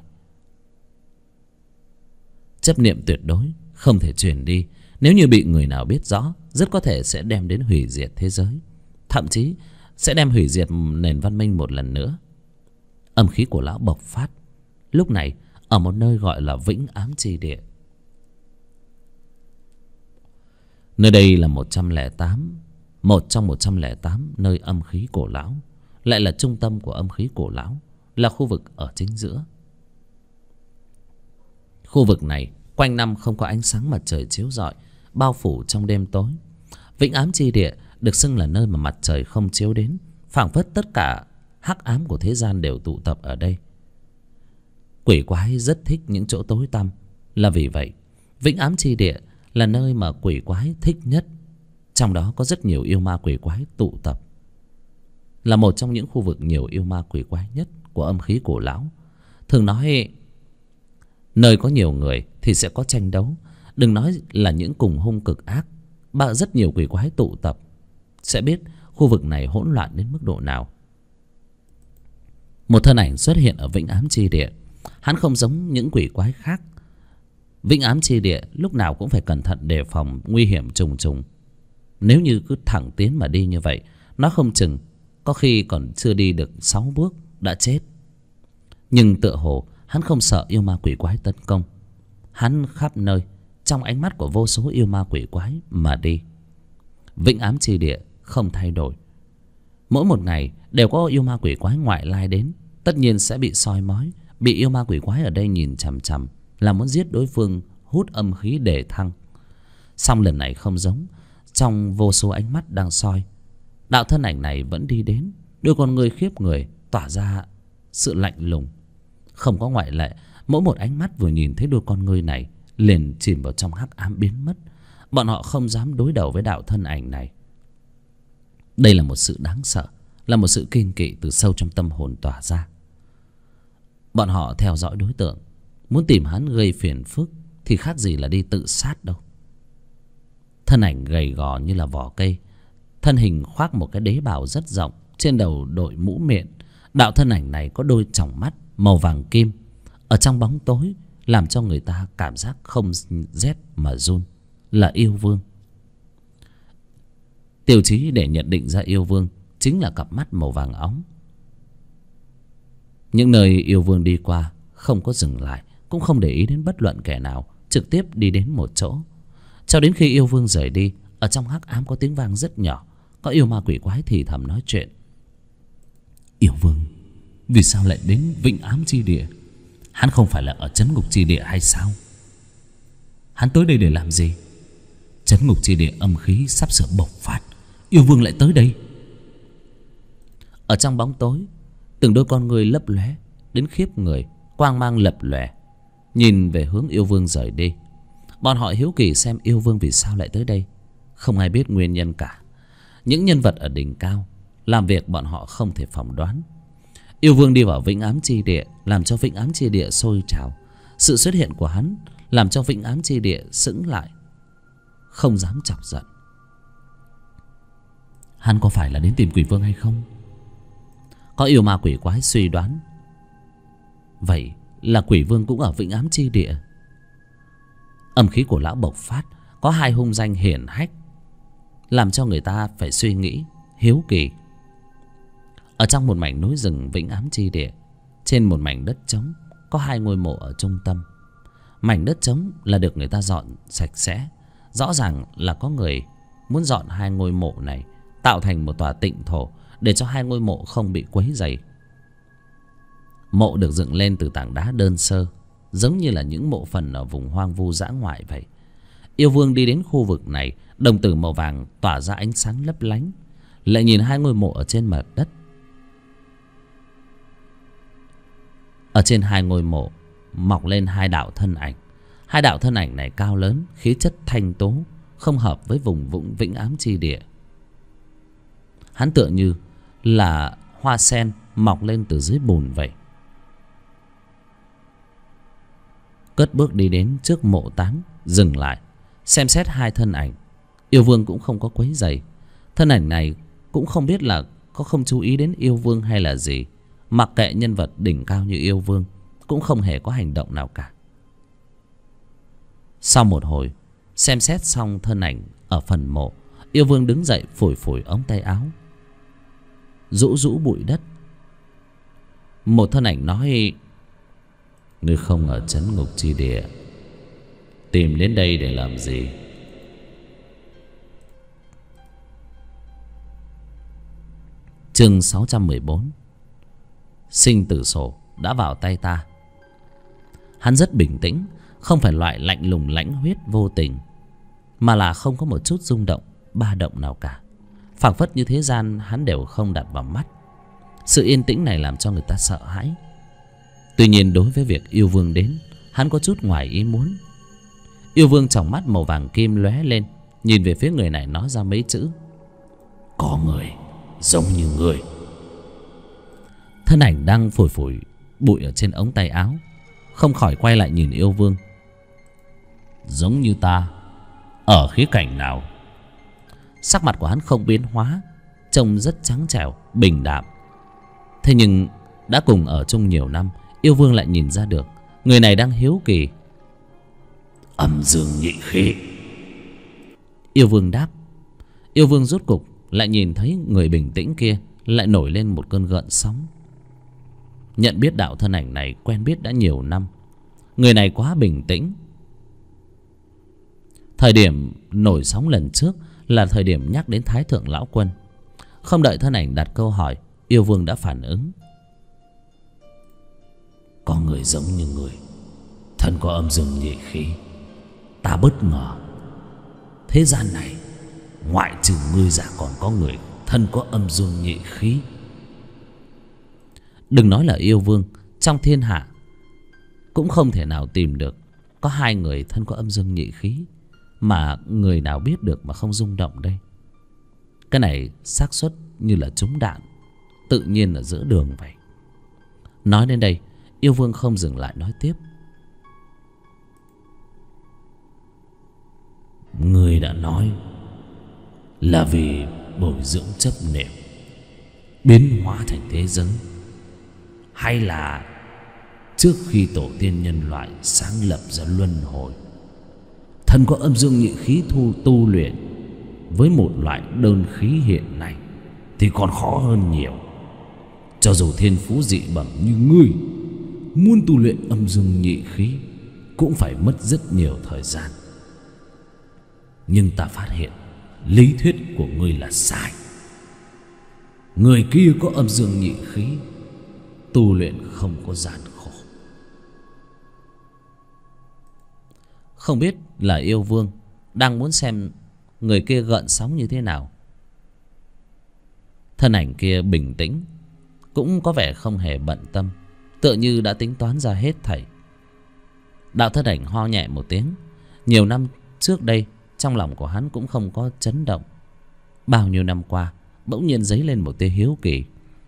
Chấp niệm tuyệt đối không thể truyền đi, nếu như bị người nào biết rõ, rất có thể sẽ đem đến hủy diệt thế giới, thậm chí sẽ đem hủy diệt nền văn minh một lần nữa. Âm khí của lão bộc phát lúc này ở một nơi gọi là Vĩnh Ám Chi Địa. Nơi đây là 108, một trong 108 nơi âm khí cổ lão, lại là trung tâm của âm khí cổ lão, là khu vực ở chính giữa. Khu vực này quanh năm không có ánh sáng mặt trời chiếu rọi, bao phủ trong đêm tối. Vĩnh ám chi địa được xưng là nơi mà mặt trời không chiếu đến, phảng phất tất cả hắc ám của thế gian đều tụ tập ở đây. Quỷ quái rất thích những chỗ tối tăm, là vì vậy Vĩnh ám chi địa là nơi mà quỷ quái thích nhất. Trong đó có rất nhiều yêu ma quỷ quái tụ tập, là một trong những khu vực nhiều yêu ma quỷ quái nhất của âm khí cổ lão. Thường nói nơi có nhiều người thì sẽ có tranh đấu, đừng nói là những cùng hung cực ác, mà rất nhiều quỷ quái tụ tập sẽ biết khu vực này hỗn loạn đến mức độ nào. Một thân ảnh xuất hiện ở Vĩnh ám chi địa. Hắn không giống những quỷ quái khác. Vĩnh ám chi địa lúc nào cũng phải cẩn thận đề phòng nguy hiểm trùng trùng. Nếu như cứ thẳng tiến mà đi như vậy, nó không chừng có khi còn chưa đi được 6 bước đã chết. Nhưng tựa hồ hắn không sợ yêu ma quỷ quái tấn công. Hắn khắp nơi trong ánh mắt của vô số yêu ma quỷ quái mà đi. Vĩnh ám chi địa không thay đổi. Mỗi một ngày đều có yêu ma quỷ quái ngoại lai đến, tất nhiên sẽ bị soi mói, bị yêu ma quỷ quái ở đây nhìn chằm chằm, là muốn giết đối phương, hút âm khí để thăng. Song lần này không giống. Trong vô số ánh mắt đang soi, đạo thân ảnh này vẫn đi đến, đôi con người khiếp người tỏa ra sự lạnh lùng. Không có ngoại lệ, mỗi một ánh mắt vừa nhìn thấy đôi con người này liền chìm vào trong hắc ám biến mất. Bọn họ không dám đối đầu với đạo thân ảnh này. Đây là một sự đáng sợ, là một sự kiêng kỵ từ sâu trong tâm hồn tỏa ra. Bọn họ theo dõi đối tượng, muốn tìm hắn gây phiền phức thì khác gì là đi tự sát đâu. Thân ảnh gầy gò như là vỏ cây, thân hình khoác một cái đế bào rất rộng, trên đầu đội mũ miệng. Đạo thân ảnh này có đôi tròng mắt màu vàng kim, ở trong bóng tối làm cho người ta cảm giác không rét mà run, là yêu vương. Tiêu chí để nhận định ra yêu vương chính là cặp mắt màu vàng óng. Những nơi yêu vương đi qua không có dừng lại, cũng không để ý đến bất luận kẻ nào, trực tiếp đi đến một chỗ. Cho đến khi yêu vương rời đi, ở trong hắc ám có tiếng vang rất nhỏ, có yêu ma quỷ quái thì thầm nói chuyện. Yêu vương vì sao lại đến Vĩnh ám chi địa? Hắn không phải là ở trấn ngục chi địa hay sao? Hắn tới đây để làm gì? Trấn ngục chi địa âm khí sắp sửa bộc phát, yêu vương lại tới đây. Ở trong bóng tối, từng đôi con người lấp lóe đến khiếp người, quang mang lập lòe, nhìn về hướng yêu vương rời đi. Bọn họ hiếu kỳ xem yêu vương vì sao lại tới đây. Không ai biết nguyên nhân cả. Những nhân vật ở đỉnh cao làm việc bọn họ không thể phỏng đoán. Yêu vương đi vào Vĩnh ám chi địa, làm cho Vĩnh ám chi địa sôi trào. Sự xuất hiện của hắn làm cho Vĩnh ám chi địa sững lại, không dám chọc giận. Hắn có phải là đến tìm quỷ vương hay không? Có yêu ma quỷ quái suy đoán. Vậy là quỷ vương cũng ở Vĩnh ám chi địa. Âm khí của lão bộc phát, có hai hung danh hiển hách, làm cho người ta phải suy nghĩ, hiếu kỳ. Ở trong một mảnh núi rừng Vĩnh ám chi địa, trên một mảnh đất trống, có hai ngôi mộ ở trung tâm. Mảnh đất trống là được người ta dọn sạch sẽ. Rõ ràng là có người muốn dọn hai ngôi mộ này, tạo thành một tòa tịnh thổ, để cho hai ngôi mộ không bị quấy rầy. Mộ được dựng lên từ tảng đá đơn sơ, giống như là những mộ phần ở vùng hoang vu dã ngoại vậy. Yêu vương đi đến khu vực này, đồng tử màu vàng tỏa ra ánh sáng lấp lánh, lại nhìn hai ngôi mộ ở trên mặt đất. Ở trên hai ngôi mộ mọc lên hai đạo thân ảnh. Hai đạo thân ảnh này cao lớn, khí chất thanh tố, không hợp với vùng Vĩnh ám chi địa. Hắn tựa như là hoa sen mọc lên từ dưới bùn vậy. Cất bước đi đến trước mộ táng, dừng lại xem xét hai thân ảnh. Yêu vương cũng không có quấy rầy. Thân ảnh này cũng không biết là có không chú ý đến yêu vương hay là gì. Mặc kệ nhân vật đỉnh cao như yêu vương, cũng không hề có hành động nào cả. Sau một hồi xem xét xong thân ảnh ở phần mộ, yêu vương đứng dậy phủi phủi ống tay áo, rũ rũ bụi đất. Một thân ảnh nói: Ngươi không ở trấn ngục chi địa, tìm đến đây để làm gì? Chương 614. sinh tử sổ đã vào tay ta. Hắn rất bình tĩnh, không phải loại lạnh lùng lãnh huyết vô tình, mà là không có một chút rung động, ba động nào cả. Phảng phất như thế gian hắn đều không đặt vào mắt. Sự yên tĩnh này làm cho người ta sợ hãi. Tuy nhiên đối với việc yêu vương đến, hắn có chút ngoài ý muốn. Yêu vương tròng mắt màu vàng kim lóe lên, nhìn về phía người này nói ra mấy chữ: có người giống như người. Thân ảnh đang phủi phủi bụi ở trên ống tay áo không khỏi quay lại nhìn yêu vương. Giống như ta ở khía cạnh nào? Sắc mặt của hắn không biến hóa, trông rất trắng trẻo, bình đạm. Thế nhưng đã cùng ở chung nhiều năm, yêu vương lại nhìn ra được người này đang hiếu kỳ. Âm dương nhị khí. Yêu vương đáp. Yêu vương rốt cục lại nhìn thấy người bình tĩnh kia lại nổi lên một cơn gợn sóng. Nhận biết đạo thân ảnh này quen biết đã nhiều năm. Người này quá bình tĩnh. Thời điểm nổi sóng lần trước là thời điểm nhắc đến Thái Thượng Lão Quân. Không đợi thân ảnh đặt câu hỏi, yêu vương đã phản ứng. Có người giống như người, thân có âm dương nhị khí. Ta bất ngờ thế gian này ngoại trừ ngươi ra còn có người thân có âm dương nhị khí. Đừng nói là yêu vương, trong thiên hạ cũng không thể nào tìm được có hai người thân có âm dương nhị khí. Mà người nào biết được mà không rung động đây? Cái này xác suất như là trúng đạn, tự nhiên ở giữa đường vậy. Nói đến đây, yêu vương không dừng lại nói tiếp. Người đã nói là vì bồi dưỡng chấp niệm, biến hóa thành thế giới, hay là trước khi tổ tiên nhân loại sáng lập ra luân hồi, thân có âm dương nhị khí tu luyện với một loại đơn khí hiện nay thì còn khó hơn nhiều. Cho dù thiên phú dị bẩm như ngươi, muốn tu luyện âm dương nhị khí cũng phải mất rất nhiều thời gian. Nhưng ta phát hiện lý thuyết của ngươi là sai. Người kia có âm dương nhị khí, tu luyện không có gian khổ. Không biết là yêu vương đang muốn xem người kia gợn sóng như thế nào. Thân ảnh kia bình tĩnh, cũng có vẻ không hề bận tâm, tựa như đã tính toán ra hết thảy. Đạo thân ảnh ho nhẹ một tiếng. Nhiều năm trước đây, trong lòng của hắn cũng không có chấn động. Bao nhiêu năm qua, bỗng nhiên dấy lên một tia hiếu kỳ.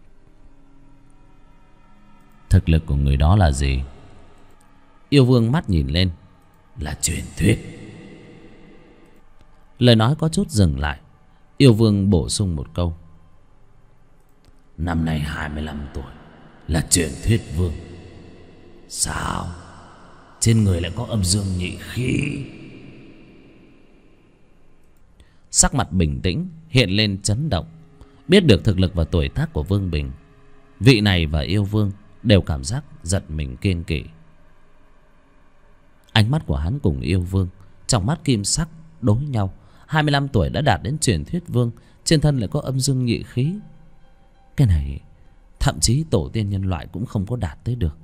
Thực lực của người đó là gì? Yêu vương mắt nhìn lên. Là truyền thuyết. Lời nói có chút dừng lại. Yêu vương bổ sung một câu. Năm nay 25 tuổi, là truyền thuyết vương. Sao? Trên người lại có âm dương nhị khí? Sắc mặt bình tĩnh hiện lên chấn động. Biết được thực lực và tuổi tác của Vương Bình, vị này và yêu vương đều cảm giác giật mình kiêng kỵ. Ánh mắt của hắn cùng yêu vương trong mắt kim sắc đối nhau. 25 tuổi đã đạt đến truyền thuyết vương, trên thân lại có âm dương nhị khí. Cái này thậm chí tổ tiên nhân loại cũng không có đạt tới được.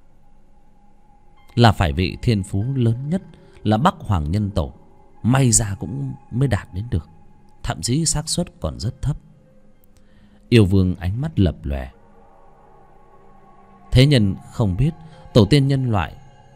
Là phải vị thiên phú lớn nhất là Bắc Hoàng Nhân Tổ may ra cũng mới đạt đến được. Thậm chí xác suất còn rất thấp. Yêu vương ánh mắt lập lòe. Thế nhân không biết tổ tiên nhân loại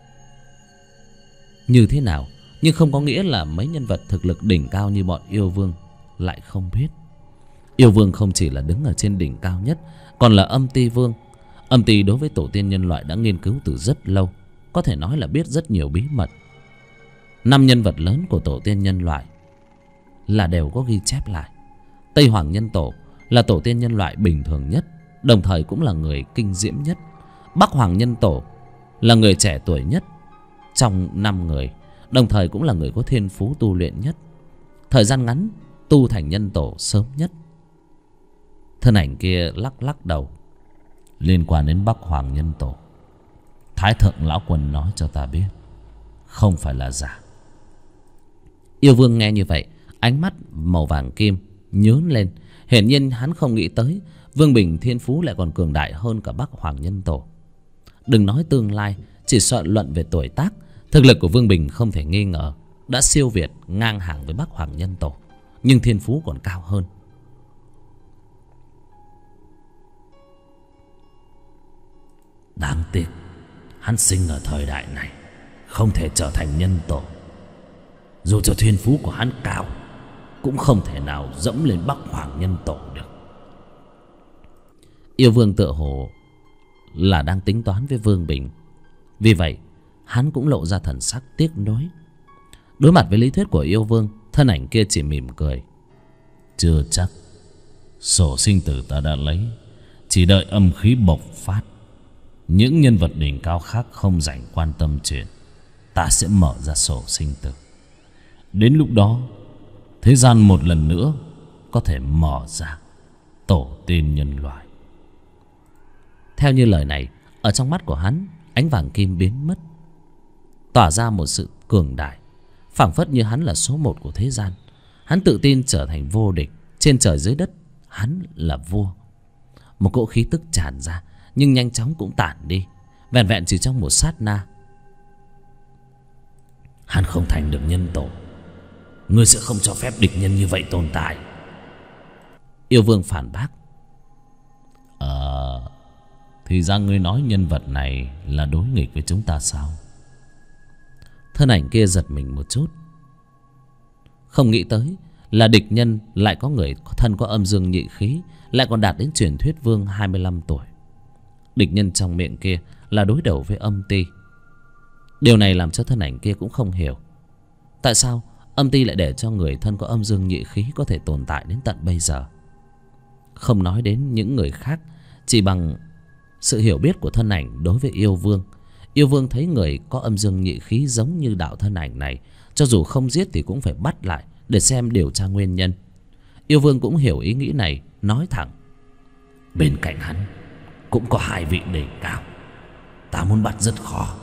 như thế nào, nhưng không có nghĩa là mấy nhân vật thực lực đỉnh cao như bọn yêu vương lại không biết. Yêu vương không chỉ là đứng ở trên đỉnh cao nhất, còn là âm ti vương. Âm ti đối với tổ tiên nhân loại đã nghiên cứu từ rất lâu, có thể nói là biết rất nhiều bí mật. 5 nhân vật lớn của tổ tiên nhân loại là đều có ghi chép lại. Tây Hoàng Nhân Tổ là tổ tiên nhân loại bình thường nhất, đồng thời cũng là người kinh diễm nhất. Bắc Hoàng Nhân Tổ là người trẻ tuổi nhất trong 5 người, đồng thời cũng là người có thiên phú tu luyện nhất, thời gian ngắn tu thành nhân tổ sớm nhất. Thân ảnh kia lắc lắc đầu. Liên quan đến Bắc Hoàng Nhân Tổ, Thái Thượng Lão Quân nói cho ta biết, không phải là giả. Yêu vương nghe như vậy, ánh mắt màu vàng kim nhướng lên. Hiển nhiên hắn không nghĩ tới Vương Bình thiên phú lại còn cường đại hơn cả Bắc Hoàng Nhân Tổ. Đừng nói tương lai, chỉ soạn luận về tuổi tác, thực lực của Vương Bình không thể nghi ngờ đã siêu việt ngang hàng với Bắc Hoàng Nhân Tổ, nhưng thiên phú còn cao hơn. Đáng tiếc hắn sinh ở thời đại này, không thể trở thành nhân tổ. Dù cho thiên phú của hắn cao, cũng không thể nào dẫm lên Bắc Hoàng Nhân Tổ được. Yêu Vương tựa hồ là đang tính toán với Vương Bình, vì vậy hắn cũng lộ ra thần sắc tiếc nuối. Đối mặt với lý thuyết của Yêu Vương, thân ảnh kia chỉ mỉm cười. Chưa chắc. Sổ sinh tử ta đã lấy, chỉ đợi âm khí bộc phát, những nhân vật đỉnh cao khác không rảnh quan tâm chuyện, ta sẽ mở ra sổ sinh tử. Đến lúc đó, thế gian một lần nữa có thể mở ra tổ tiên nhân loại. Theo như lời này, ở trong mắt của hắn, ánh vàng kim biến mất, tỏa ra một sự cường đại, phảng phất như hắn là số 1 của thế gian. Hắn tự tin trở thành vô địch, trên trời dưới đất hắn là vua. Một cỗ khí tức tràn ra, nhưng nhanh chóng cũng tản đi, vẹn vẹn chỉ trong một sát na. Hắn không thành được nhân tổ, ngươi sẽ không cho phép địch nhân như vậy tồn tại. Yêu Vương phản bác. Thì ra ngươi nói nhân vật này là đối nghịch với chúng ta sao? Thân ảnh kia giật mình một chút, không nghĩ tới là địch nhân lại có người thân có âm dương nhị khí, lại còn đạt đến truyền thuyết vương 25 tuổi. Địch nhân trong miệng kia là đối đầu với âm ti. Điều này làm cho thân ảnh kia cũng không hiểu tại sao âm ti lại để cho người thân có âm dương nhị khí có thể tồn tại đến tận bây giờ. Không nói đến những người khác, chỉ bằng sự hiểu biết của thân ảnh đối với Yêu Vương, Yêu Vương thấy người có âm dương nhị khí giống như đạo thân ảnh này, cho dù không giết thì cũng phải bắt lại để xem điều tra nguyên nhân. Yêu Vương cũng hiểu ý nghĩ này, nói thẳng. Bên cạnh hắn cũng có 2 vị đỉnh cao, ta muốn bắt rất khó.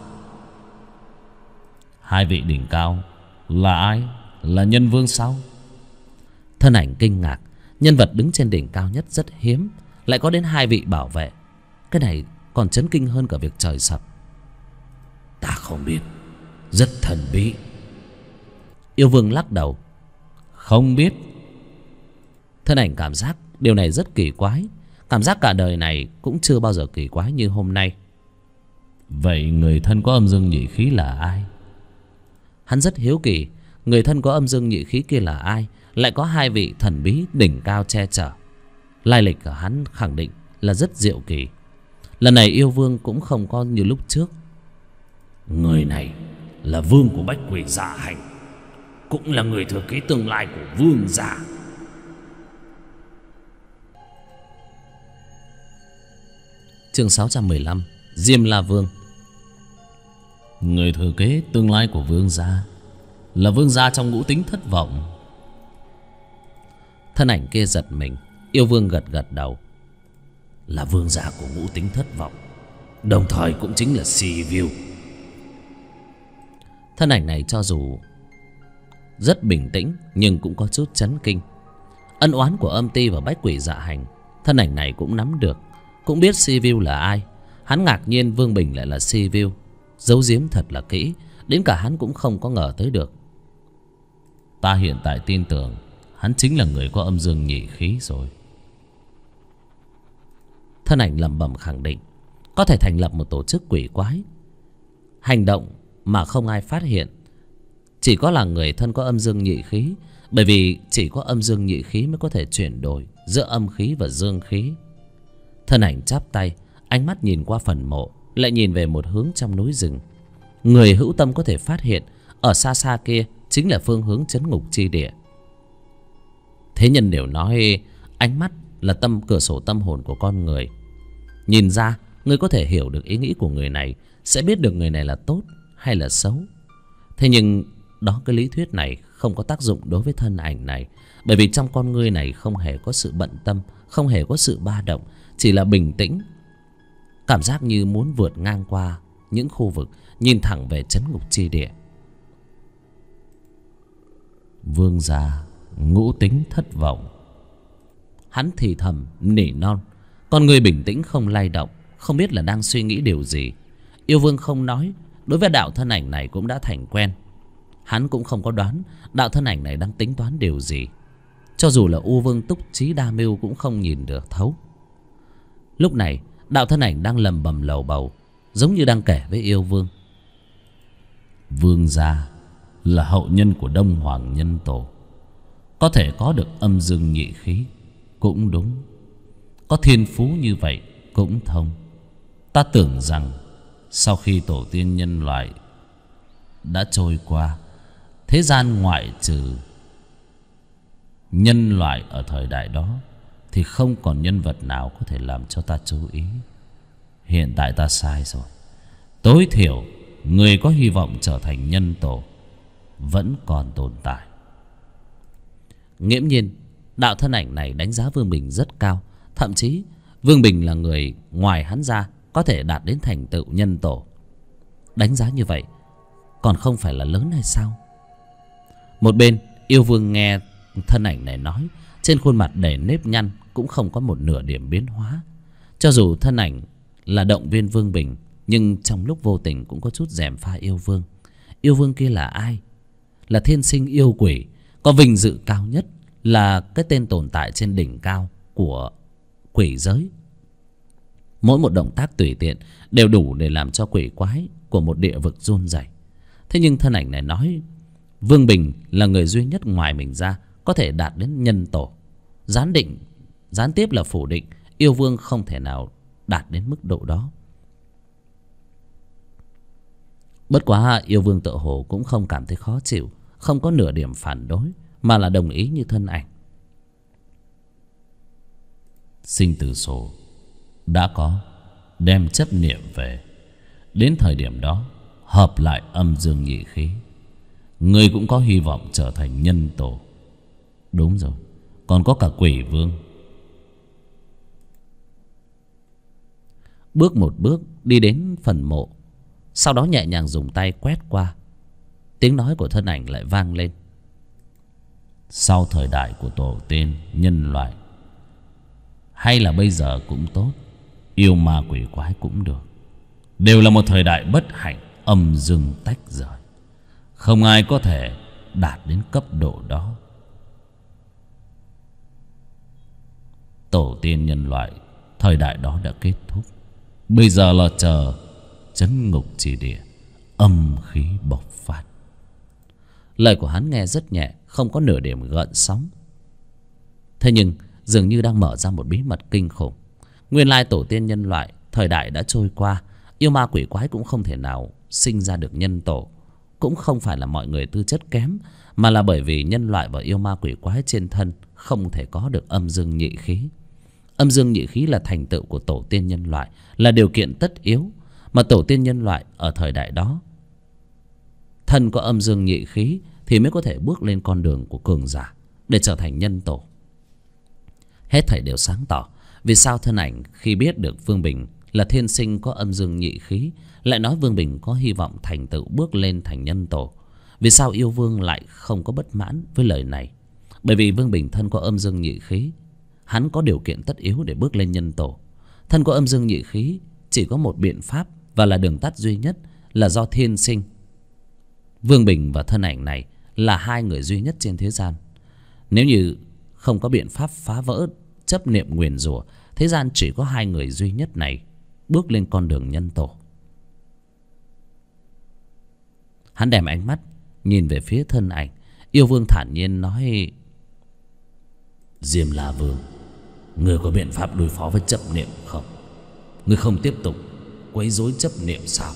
2 vị đỉnh cao là ai? Là nhân vương sao? Thân ảnh kinh ngạc, nhân vật đứng trên đỉnh cao nhất rất hiếm, lại có đến 2 vị bảo vệ. Cái này còn chấn kinh hơn cả việc trời sập. Ta không biết, rất thần bí. Yêu Vương lắc đầu. Không biết. Thân ảnh cảm giác điều này rất kỳ quái, cảm giác cả đời này cũng chưa bao giờ kỳ quái như hôm nay. Vậy người thân có âm dương nhị khí là ai? Hắn rất hiếu kỳ, người thân có âm dương nhị khí kia là ai, lại có 2 vị thần bí đỉnh cao che chở. Lai lịch của hắn khẳng định là rất diệu kỳ. Lần này Yêu Vương cũng không có như lúc trước. Người này là vương của Bách Quỷ Dạ Hành, cũng là người thừa kế tương lai của vương gia. Chương 615, Diêm La Vương. Người thừa kế tương lai của vương gia là vương gia trong ngũ tính thất vọng. Thân ảnh kia giật mình. Yêu Vương gật gật đầu. Là vương gia của ngũ tính thất vọng, đồng thời cũng chính là Sibiu. Thân ảnh này cho dù rất bình tĩnh nhưng cũng có chút chấn kinh. Ân oán của âm ti và Bách Quỷ Dạ Hành, thân ảnh này cũng nắm được, cũng biết Sibiu là ai. Hắn ngạc nhiên Vương Bình lại là Sibiu, giấu giếm thật là kỹ, đến cả hắn cũng không có ngờ tới được. Ta hiện tại tin tưởng hắn chính là người có âm dương nhị khí rồi. Thân ảnh lẩm bẩm khẳng định có thể thành lập một tổ chức quỷ quái, hành động mà không ai phát hiện, chỉ có là người thân có âm dương nhị khí. Bởi vì chỉ có âm dương nhị khí mới có thể chuyển đổi giữa âm khí và dương khí. Thân ảnh chắp tay, ánh mắt nhìn qua phần mộ, lại nhìn về một hướng trong núi rừng. Người hữu tâm có thể phát hiện ở xa xa kia chính là phương hướng trấn ngục chi địa. Thế nhân đều nói ánh mắt là cửa sổ tâm hồn của con người. Nhìn ra, người có thể hiểu được ý nghĩ của người này, sẽ biết được người này là tốt hay là xấu. Thế nhưng cái lý thuyết này không có tác dụng đối với thân ảnh này, bởi vì trong con ngươi này không hề có sự bận tâm, không hề có sự ba động, chỉ là bình tĩnh, cảm giác như muốn vượt ngang qua những khu vực, nhìn thẳng về trấn ngục chi địa. Vương gia ngũ tính thất vọng. Hắn thì thầm nỉ non, Con người bình tĩnh không lay động, không biết là đang suy nghĩ điều gì. Yêu Vương không nói, đối với đạo thân ảnh này cũng đã thành quen. Hắn cũng không có đoán đạo thân ảnh này đang tính toán điều gì. Cho dù là U Vương túc trí đa mưu cũng không nhìn được thấu. Lúc này đạo thân ảnh đang lầm bầm lầu bầu, giống như đang kể với Yêu Vương. Vương gia là hậu nhân của Đông Hoàng Nhân Tổ, có thể có được âm dương nhị khí cũng đúng, có thiên phú như vậy cũng thông. Ta tưởng rằng sau khi tổ tiên nhân loại đã trôi qua, thế gian ngoại trừ nhân loại ở thời đại đó thì không còn nhân vật nào có thể làm cho ta chú ý. Hiện tại ta sai rồi. Tối thiểu người có hy vọng trở thành nhân tổ vẫn còn tồn tại. Nghiễm nhiên đạo thân ảnh này đánh giá Vương Bình rất cao. Thậm chí Vương Bình là người ngoài hắn ra có thể đạt đến thành tựu nhân tổ. Đánh giá như vậy còn không phải là lớn hay sao? Một bên Yêu Vương nghe thân ảnh này nói, trên khuôn mặt đầy nếp nhăn cũng không có một nửa điểm biến hóa. Cho dù thân ảnh là động viên Vương Bình, nhưng trong lúc vô tình cũng có chút gièm pha Yêu Vương. Yêu Vương kia là ai? Là thiên sinh yêu quỷ, có vinh dự cao nhất, là cái tên tồn tại trên đỉnh cao của quỷ giới. Mỗi một động tác tùy tiện đều đủ để làm cho quỷ quái của một địa vực run rẩy. Thế nhưng thân ảnh này nói Vương Bình là người duy nhất ngoài mình ra có thể đạt đến nhân tổ. Gián tiếp là phủ định Yêu Vương không thể nào đạt đến mức độ đó. Bất quá Yêu Vương tự hồ cũng không cảm thấy khó chịu, không có nửa điểm phản đối, mà là đồng ý như thân ảnh. Sinh tử số đã có, đem chấp niệm về. Đến thời điểm đó hợp lại âm dương nhị khí, người cũng có hy vọng trở thành nhân tổ. Đúng rồi, còn có cả quỷ vương. Bước một bước đi đến phần mộ, sau đó nhẹ nhàng dùng tay quét qua. Tiếng nói của thân ảnh lại vang lên. Sau thời đại của tổ tiên nhân loại, hay là bây giờ cũng tốt, yêu ma quỷ quái cũng được, đều là một thời đại bất hạnh, âm dương tách rời. Không ai có thể đạt đến cấp độ đó. Tổ tiên nhân loại thời đại đó đã kết thúc, bây giờ là chờ chấn ngục chỉ địa, âm khí bộc phát. Lời của hắn nghe rất nhẹ, không có nửa điểm gợn sóng. Thế nhưng dường như đang mở ra một bí mật kinh khủng. Nguyên lai tổ tiên nhân loại thời đại đã trôi qua, yêu ma quỷ quái cũng không thể nào sinh ra được nhân tổ. Cũng không phải là mọi người tư chất kém, mà là bởi vì nhân loại và yêu ma quỷ quái trên thân không thể có được âm dương nhị khí. Âm dương nhị khí là thành tựu của tổ tiên nhân loại, là điều kiện tất yếu. Mà tổ tiên nhân loại ở thời đại đó thân có âm dương nhị khí thì mới có thể bước lên con đường của cường giả để trở thành nhân tổ. Hết thảy đều sáng tỏ. Vì sao thân ảnh khi biết được Vương Bình là thiên sinh có âm dương nhị khí lại nói Vương Bình có hy vọng thành tựu bước lên thành nhân tổ? Vì sao Yêu Vương lại không có bất mãn với lời này? Bởi vì Vương Bình thân có âm dương nhị khí, hắn có điều kiện tất yếu để bước lên nhân tổ. Thân có âm dương nhị khí chỉ có một biện pháp, và là đường tắt duy nhất, là do thiên sinh. Vương Bình và thân ảnh này là hai người duy nhất trên thế gian. Nếu như không có biện pháp phá vỡ chấp niệm nguyền rủa, thế gian chỉ có hai người duy nhất này bước lên con đường nhân tổ. Hắn đem ánh mắt nhìn về phía thân ảnh. Yêu Vương thản nhiên nói: Diêm La Vương, ngươi có biện pháp đối phó với chấp niệm không? Ngươi không tiếp tục quấy rối chấp niệm sao?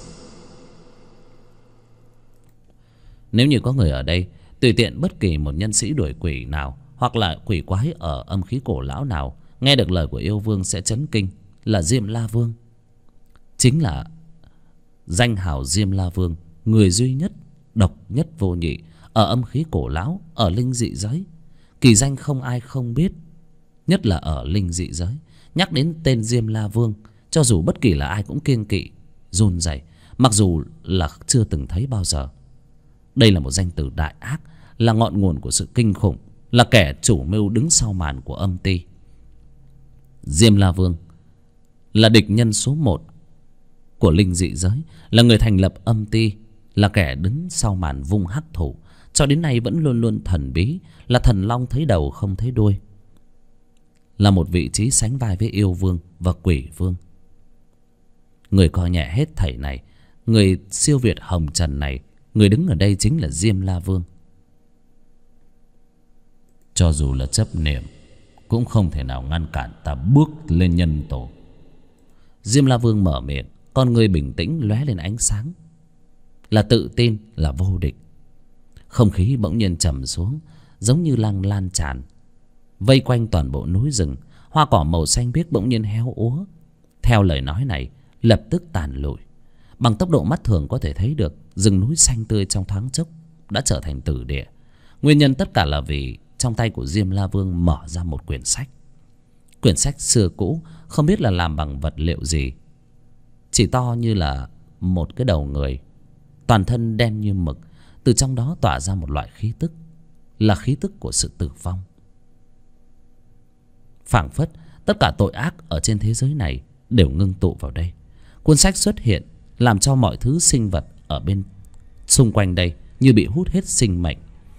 Nếu như có người ở đây, tùy tiện bất kỳ một nhân sĩ đuổi quỷ nào hoặc là quỷ quái ở âm khí cổ lão nào nghe được lời của Yêu Vương sẽ chấn kinh, là Diêm La Vương. Chính là danh hào Diêm La Vương, người duy nhất, độc nhất vô nhị ở âm khí cổ lão, ở linh dị giới. Kỳ danh không ai không biết, nhất là ở linh dị giới. Nhắc đến tên Diêm La Vương, cho dù bất kỳ là ai cũng kiêng kỵ, run rẩy, mặc dù là chưa từng thấy bao giờ. Đây là một danh từ đại ác, là ngọn nguồn của sự kinh khủng, là kẻ chủ mưu đứng sau màn của âm ty. Diêm La Vương là địch nhân số một của linh dị giới, là người thành lập âm ty, là kẻ đứng sau màn vung hắc thủ, cho đến nay vẫn luôn luôn thần bí, là thần long thấy đầu không thấy đuôi, là một vị trí sánh vai với yêu vương và quỷ vương. Người coi nhẹ hết thảy này, người siêu việt hồng trần này, người đứng ở đây chính là Diêm La Vương. Cho dù là chấp niệm cũng không thể nào ngăn cản ta bước lên nhân tổ. Diêm La Vương mở miệng, con người bình tĩnh lóe lên ánh sáng, là tự tin, là vô địch. Không khí bỗng nhiên trầm xuống, giống như đang lan tràn vây quanh toàn bộ núi rừng. Hoa cỏ màu xanh biếc bỗng nhiên héo úa, theo lời nói này lập tức tàn lụi. Bằng tốc độ mắt thường có thể thấy được, rừng núi xanh tươi trong thoáng chốc đã trở thành tử địa. Nguyên nhân tất cả là vì trong tay của Diêm La Vương mở ra một quyển sách. Quyển sách xưa cũ, không biết là làm bằng vật liệu gì, chỉ to như là một cái đầu người, toàn thân đen như mực. Từ trong đó tỏa ra một loại khí tức, là khí tức của sự tử vong. Phảng phất tất cả tội ác ở trên thế giới này đều ngưng tụ vào đây. Cuốn sách xuất hiện làm cho mọi thứ sinh vật ở bên xung quanh đây như bị hút hết sinh mệnh.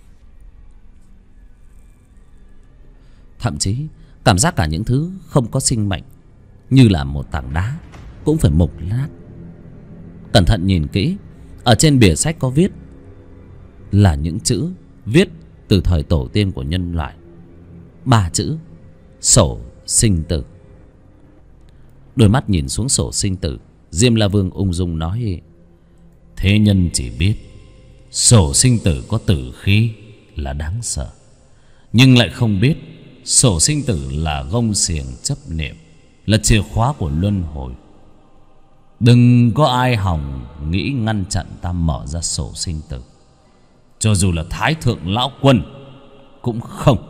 Thậm chí cảm giác cả những thứ không có sinh mệnh, như là một tảng đá, cũng phải mục nát. Cẩn thận nhìn kỹ, ở trên bìa sách có viết là những chữ viết từ thời tổ tiên của nhân loại. 3 chữ: sổ sinh tử. Đôi mắt nhìn xuống sổ sinh tử, Diêm La Vương ung dung nói: thế nhân chỉ biết sổ sinh tử có tử khí là đáng sợ, nhưng lại không biết sổ sinh tử là gông xiềng chấp niệm, là chìa khóa của luân hồi. Đừng có ai hòng nghĩ ngăn chặn ta mở ra sổ sinh tử. Cho dù là Thái Thượng Lão Quân cũng không.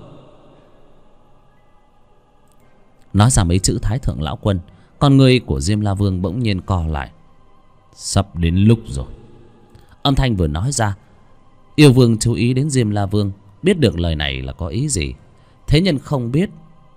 Nói ra mấy chữ Thái Thượng Lão Quân, con người của Diêm La Vương bỗng nhiên co lại. Sắp đến lúc rồi. Âm thanh vừa nói ra, yêu vương chú ý đến Diêm La Vương, biết được lời này là có ý gì. Thế nhân không biết,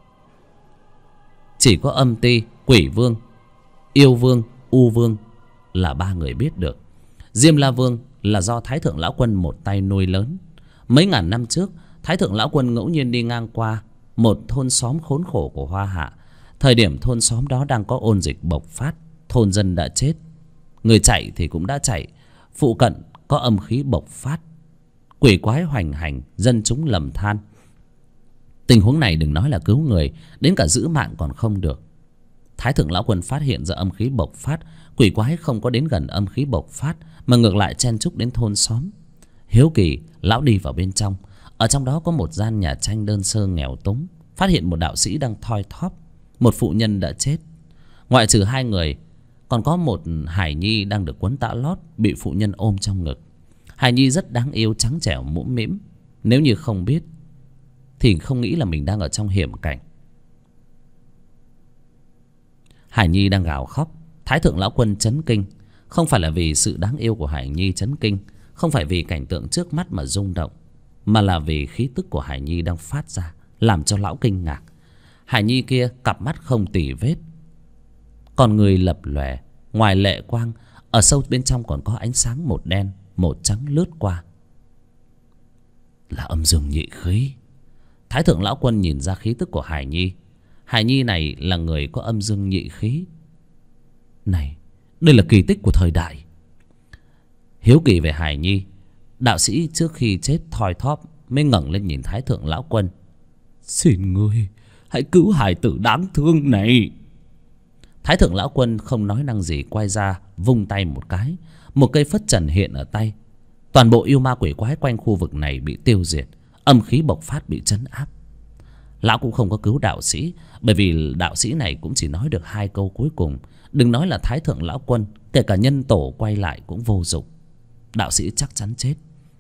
chỉ có âm ty, quỷ vương, yêu vương, u vương là 3 người biết được. Diêm La Vương là do Thái Thượng Lão Quân một tay nuôi lớn. Mấy ngàn năm trước, Thái Thượng Lão Quân ngẫu nhiên đi ngang qua một thôn xóm khốn khổ của Hoa Hạ. Thời điểm thôn xóm đó đang có ôn dịch bộc phát, thôn dân đã chết, người chạy thì cũng đã chạy. Phụ cận có âm khí bộc phát, quỷ quái hoành hành, dân chúng lầm than. Tình huống này đừng nói là cứu người, đến cả giữ mạng còn không được. Thái Thượng Lão Quân phát hiện ra âm khí bộc phát, quỷ quái không có đến gần âm khí bộc phát, mà ngược lại chen chúc đến thôn xóm. Hiếu kỳ, lão đi vào bên trong. Ở trong đó có một gian nhà tranh đơn sơ nghèo túng, phát hiện một đạo sĩ đang thoi thóp, một phụ nhân đã chết. Ngoại trừ 2 người, còn có một hài nhi đang được quấn tã lót, bị phụ nhân ôm trong ngực. Hài nhi rất đáng yêu, trắng trẻo, mũm mĩm. Nếu như không biết thì không nghĩ là mình đang ở trong hiểm cảnh. Hải nhi đang gào khóc. Thái Thượng Lão Quân chấn kinh. Không phải là vì sự đáng yêu của Hải nhi chấn kinh, không phải vì cảnh tượng trước mắt mà rung động, mà là vì khí tức của Hải nhi đang phát ra, làm cho lão kinh ngạc. Hải nhi kia cặp mắt không tì vết, con người lập lòe, ngoài lệ quang, ở sâu bên trong còn có ánh sáng một đen một trắng lướt qua. Là âm dương nhị khí. Thái Thượng Lão Quân nhìn ra khí tức của Hải nhi. Hải nhi này là người có âm dương nhị khí. Này, đây là kỳ tích của thời đại. Hiếu kỳ về Hải nhi, đạo sĩ trước khi chết thoi thóp mới ngẩng lên nhìn Thái Thượng Lão Quân. Xin ngươi hãy cứu hài tử đáng thương này. Thái Thượng Lão Quân không nói năng gì, quay ra vung tay một cái, một cây phất trần hiện ở tay. Toàn bộ yêu ma quỷ quái quanh khu vực này bị tiêu diệt, âm khí bộc phát bị trấn áp. Lão cũng không có cứu đạo sĩ, bởi vì đạo sĩ này cũng chỉ nói được 2 câu cuối cùng. Đừng nói là Thái Thượng Lão Quân, kể cả nhân tổ quay lại cũng vô dụng. Đạo sĩ chắc chắn chết.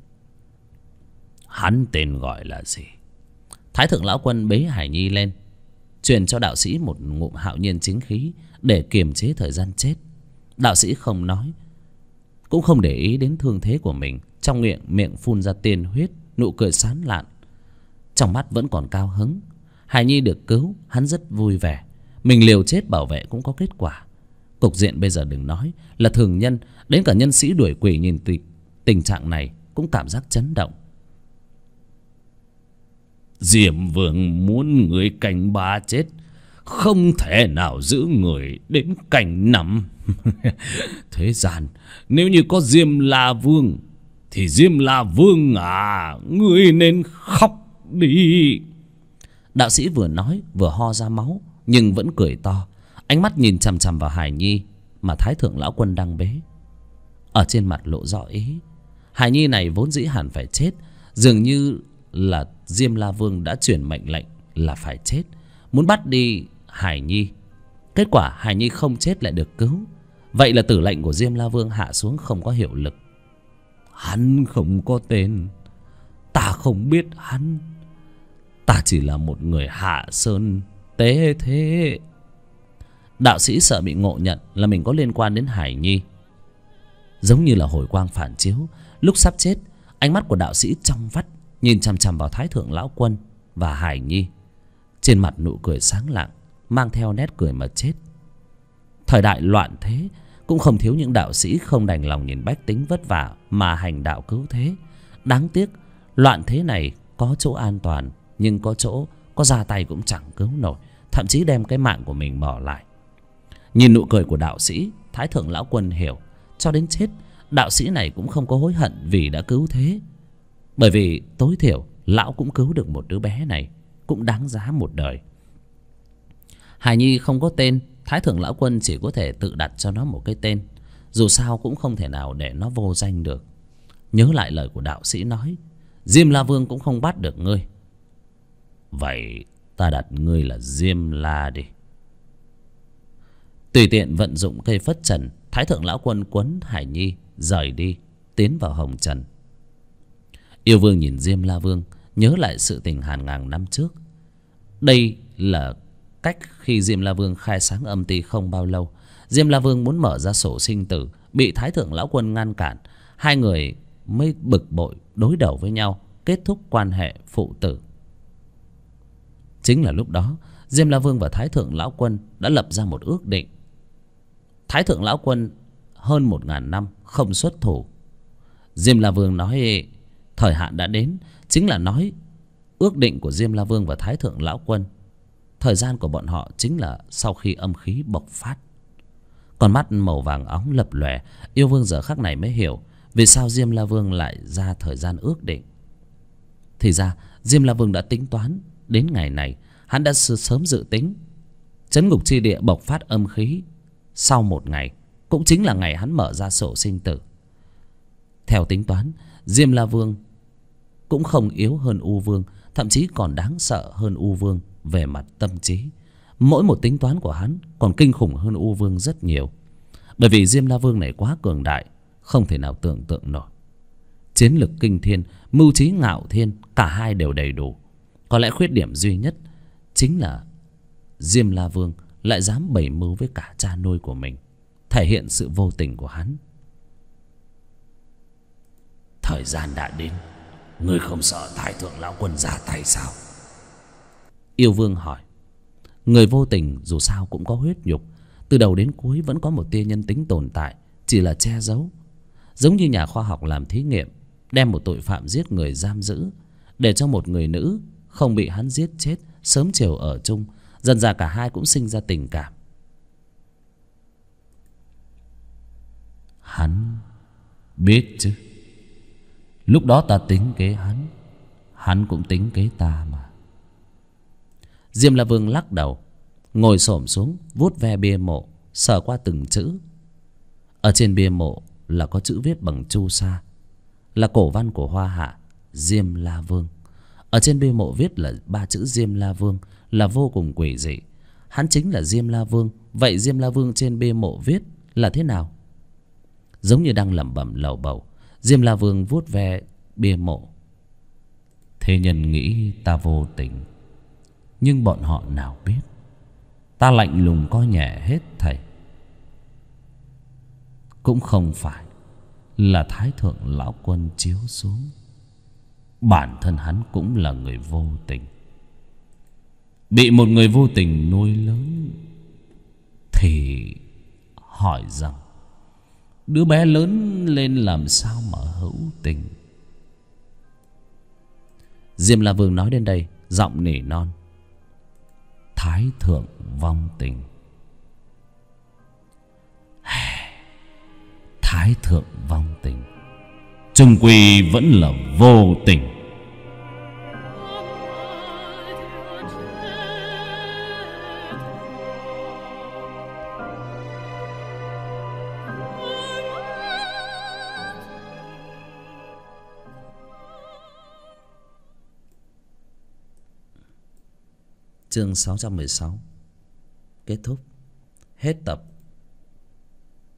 Hắn tên gọi là gì? Thái Thượng Lão Quân bế Hải nhi lên, truyền cho đạo sĩ một ngụm hạo nhiên chính khí để kiềm chế thời gian chết. Đạo sĩ không nói, cũng không để ý đến thương thế của mình. Trong miệng phun ra tiên huyết, nụ cười sán lạn, trong mắt vẫn còn cao hứng. Hải nhi được cứu, hắn rất vui vẻ. Mình liều chết bảo vệ cũng có kết quả. Cục diện bây giờ đừng nói là thường nhân, đến cả nhân sĩ đuổi quỷ nhìn tình trạng này cũng cảm giác chấn động. Diêm Vương muốn người canh ba chết, không thể nào giữ người đến canh năm. Thế gian nếu như có Diêm La Vương thì Diêm La Vương à, ngươi nên khóc đi. Đạo sĩ vừa nói vừa ho ra máu, nhưng vẫn cười to, ánh mắt nhìn chằm chằm vào Hải Nhi mà Thái Thượng Lão Quân đang bế. Ở trên mặt lộ rõ ý. Hải Nhi này vốn dĩ hẳn phải chết, dường như là Diêm La Vương đã truyền mệnh lệnh là phải chết, muốn bắt đi Hải Nhi. Kết quả Hải Nhi không chết lại được cứu. Vậy là tử lệnh của Diêm La Vương hạ xuống không có hiệu lực. Hắn không có tên, ta không biết hắn, ta chỉ là một người hạ sơn tế thế. Đạo sĩ sợ bị ngộ nhận là mình có liên quan đến Hải Nhi. Giống như là hồi quang phản chiếu, lúc sắp chết, ánh mắt của đạo sĩ trong vắt nhìn chằm chằm vào Thái Thượng Lão Quân và Hải Nhi. Trên mặt nụ cười sáng lạng, mang theo nét cười mà chết. Thời đại loạn thế cũng không thiếu những đạo sĩ không đành lòng nhìn bách tính vất vả mà hành đạo cứu thế. Đáng tiếc loạn thế này có chỗ an toàn, nhưng có chỗ có ra tay cũng chẳng cứu nổi, thậm chí đem cái mạng của mình bỏ lại. Nhìn nụ cười của đạo sĩ, Thái Thượng Lão Quân hiểu, cho đến chết đạo sĩ này cũng không có hối hận vì đã cứu thế. Bởi vì tối thiểu lão cũng cứu được một đứa bé này, cũng đáng giá một đời. Hải Nhi không có tên, Thái Thượng Lão Quân chỉ có thể tự đặt cho nó một cái tên. Dù sao cũng không thể nào để nó vô danh được. Nhớ lại lời của đạo sĩ nói, Diêm La Vương cũng không bắt được ngươi. Vậy ta đặt ngươi là Diêm La đi. Tùy tiện vận dụng cây phất trần, Thái Thượng Lão Quân quấn Hải Nhi rời đi, tiến vào hồng trần. Yêu Vương nhìn Diêm La Vương, nhớ lại sự tình hàng ngàn năm trước. Đây là cách khi Diêm La Vương khai sáng âm ty không bao lâu. Diêm La Vương muốn mở ra sổ sinh tử, bị Thái Thượng Lão Quân ngăn cản. Hai người mới bực bội đối đầu với nhau, kết thúc quan hệ phụ tử. Chính là lúc đó Diêm La Vương và Thái Thượng Lão Quân đã lập ra một ước định. Thái Thượng Lão Quân hơn 1000 năm không xuất thủ. Diêm La Vương nói thời hạn đã đến, chính là nói ước định của Diêm La Vương và Thái Thượng Lão Quân. Thời gian của bọn họ chính là sau khi âm khí bộc phát. Con mắt màu vàng óng lập lòe, Yêu Vương giờ khắc này mới hiểu vì sao Diêm La Vương lại ra thời gian ước định. Thì ra Diêm La Vương đã tính toán đến ngày này, hắn đã sớm dự tính. Trấn ngục chi địa bộc phát âm khí sau 1 ngày, cũng chính là ngày hắn mở ra sổ sinh tử. Theo tính toán, Diêm La Vương cũng không yếu hơn U Vương, thậm chí còn đáng sợ hơn U Vương về mặt tâm trí. Mỗi một tính toán của hắn còn kinh khủng hơn U Vương rất nhiều. Bởi vì Diêm La Vương này quá cường đại, không thể nào tưởng tượng nổi. Chiến lực kinh thiên, mưu trí ngạo thiên, cả hai đều đầy đủ. Có lẽ khuyết điểm duy nhất chính là Diêm La Vương lại dám bày mưu với cả cha nuôi của mình, thể hiện sự vô tình của hắn. Thời gian đã đến, ngươi không sợ Thái Thượng Lão Quân ra tay sao? Yêu Vương hỏi. Người vô tình dù sao cũng có huyết nhục, từ đầu đến cuối vẫn có một tia nhân tính tồn tại, chỉ là che giấu. Giống như nhà khoa học làm thí nghiệm, đem một tội phạm giết người giam giữ, để cho một người nữ không bị hắn giết chết, sớm chiều ở chung, dần dà cả hai cũng sinh ra tình cảm. Hắn biết chứ. Lúc đó ta tính kế hắn, hắn cũng tính kế ta mà. Diêm La Vương lắc đầu, ngồi xổm xuống vuốt ve bia mộ, sờ qua từng chữ. Ở trên bia mộ là có chữ viết bằng chu sa, là cổ văn của Hoa Hạ, Diêm La Vương. Ở trên bia mộ viết là 3 chữ Diêm La Vương, là vô cùng quỷ dị. Hắn chính là Diêm La Vương. Vậy Diêm La Vương trên bia mộ viết là thế nào? Giống như đang lẩm bẩm lầu bầu, Diêm La Vương vuốt ve bia mộ. Thế nhân nghĩ ta vô tình, nhưng bọn họ nào biết ta lạnh lùng coi nhẹ hết thảy. Cũng không phải là Thái Thượng Lão Quân chiếu xuống, bản thân hắn cũng là người vô tình, bị một người vô tình nuôi lớn, thì hỏi rằng đứa bé lớn lên làm sao mà hữu tình. Diêm La Vương nói đến đây, giọng nỉ non: Thái thượng vong tình. Thái thượng vong tình chung quy vẫn là vô tình. Chương 616 kết thúc. Hết tập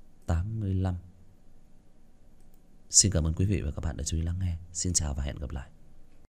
85. Xin cảm ơn quý vị và các bạn đã chú ý lắng nghe. Xin chào và hẹn gặp lại.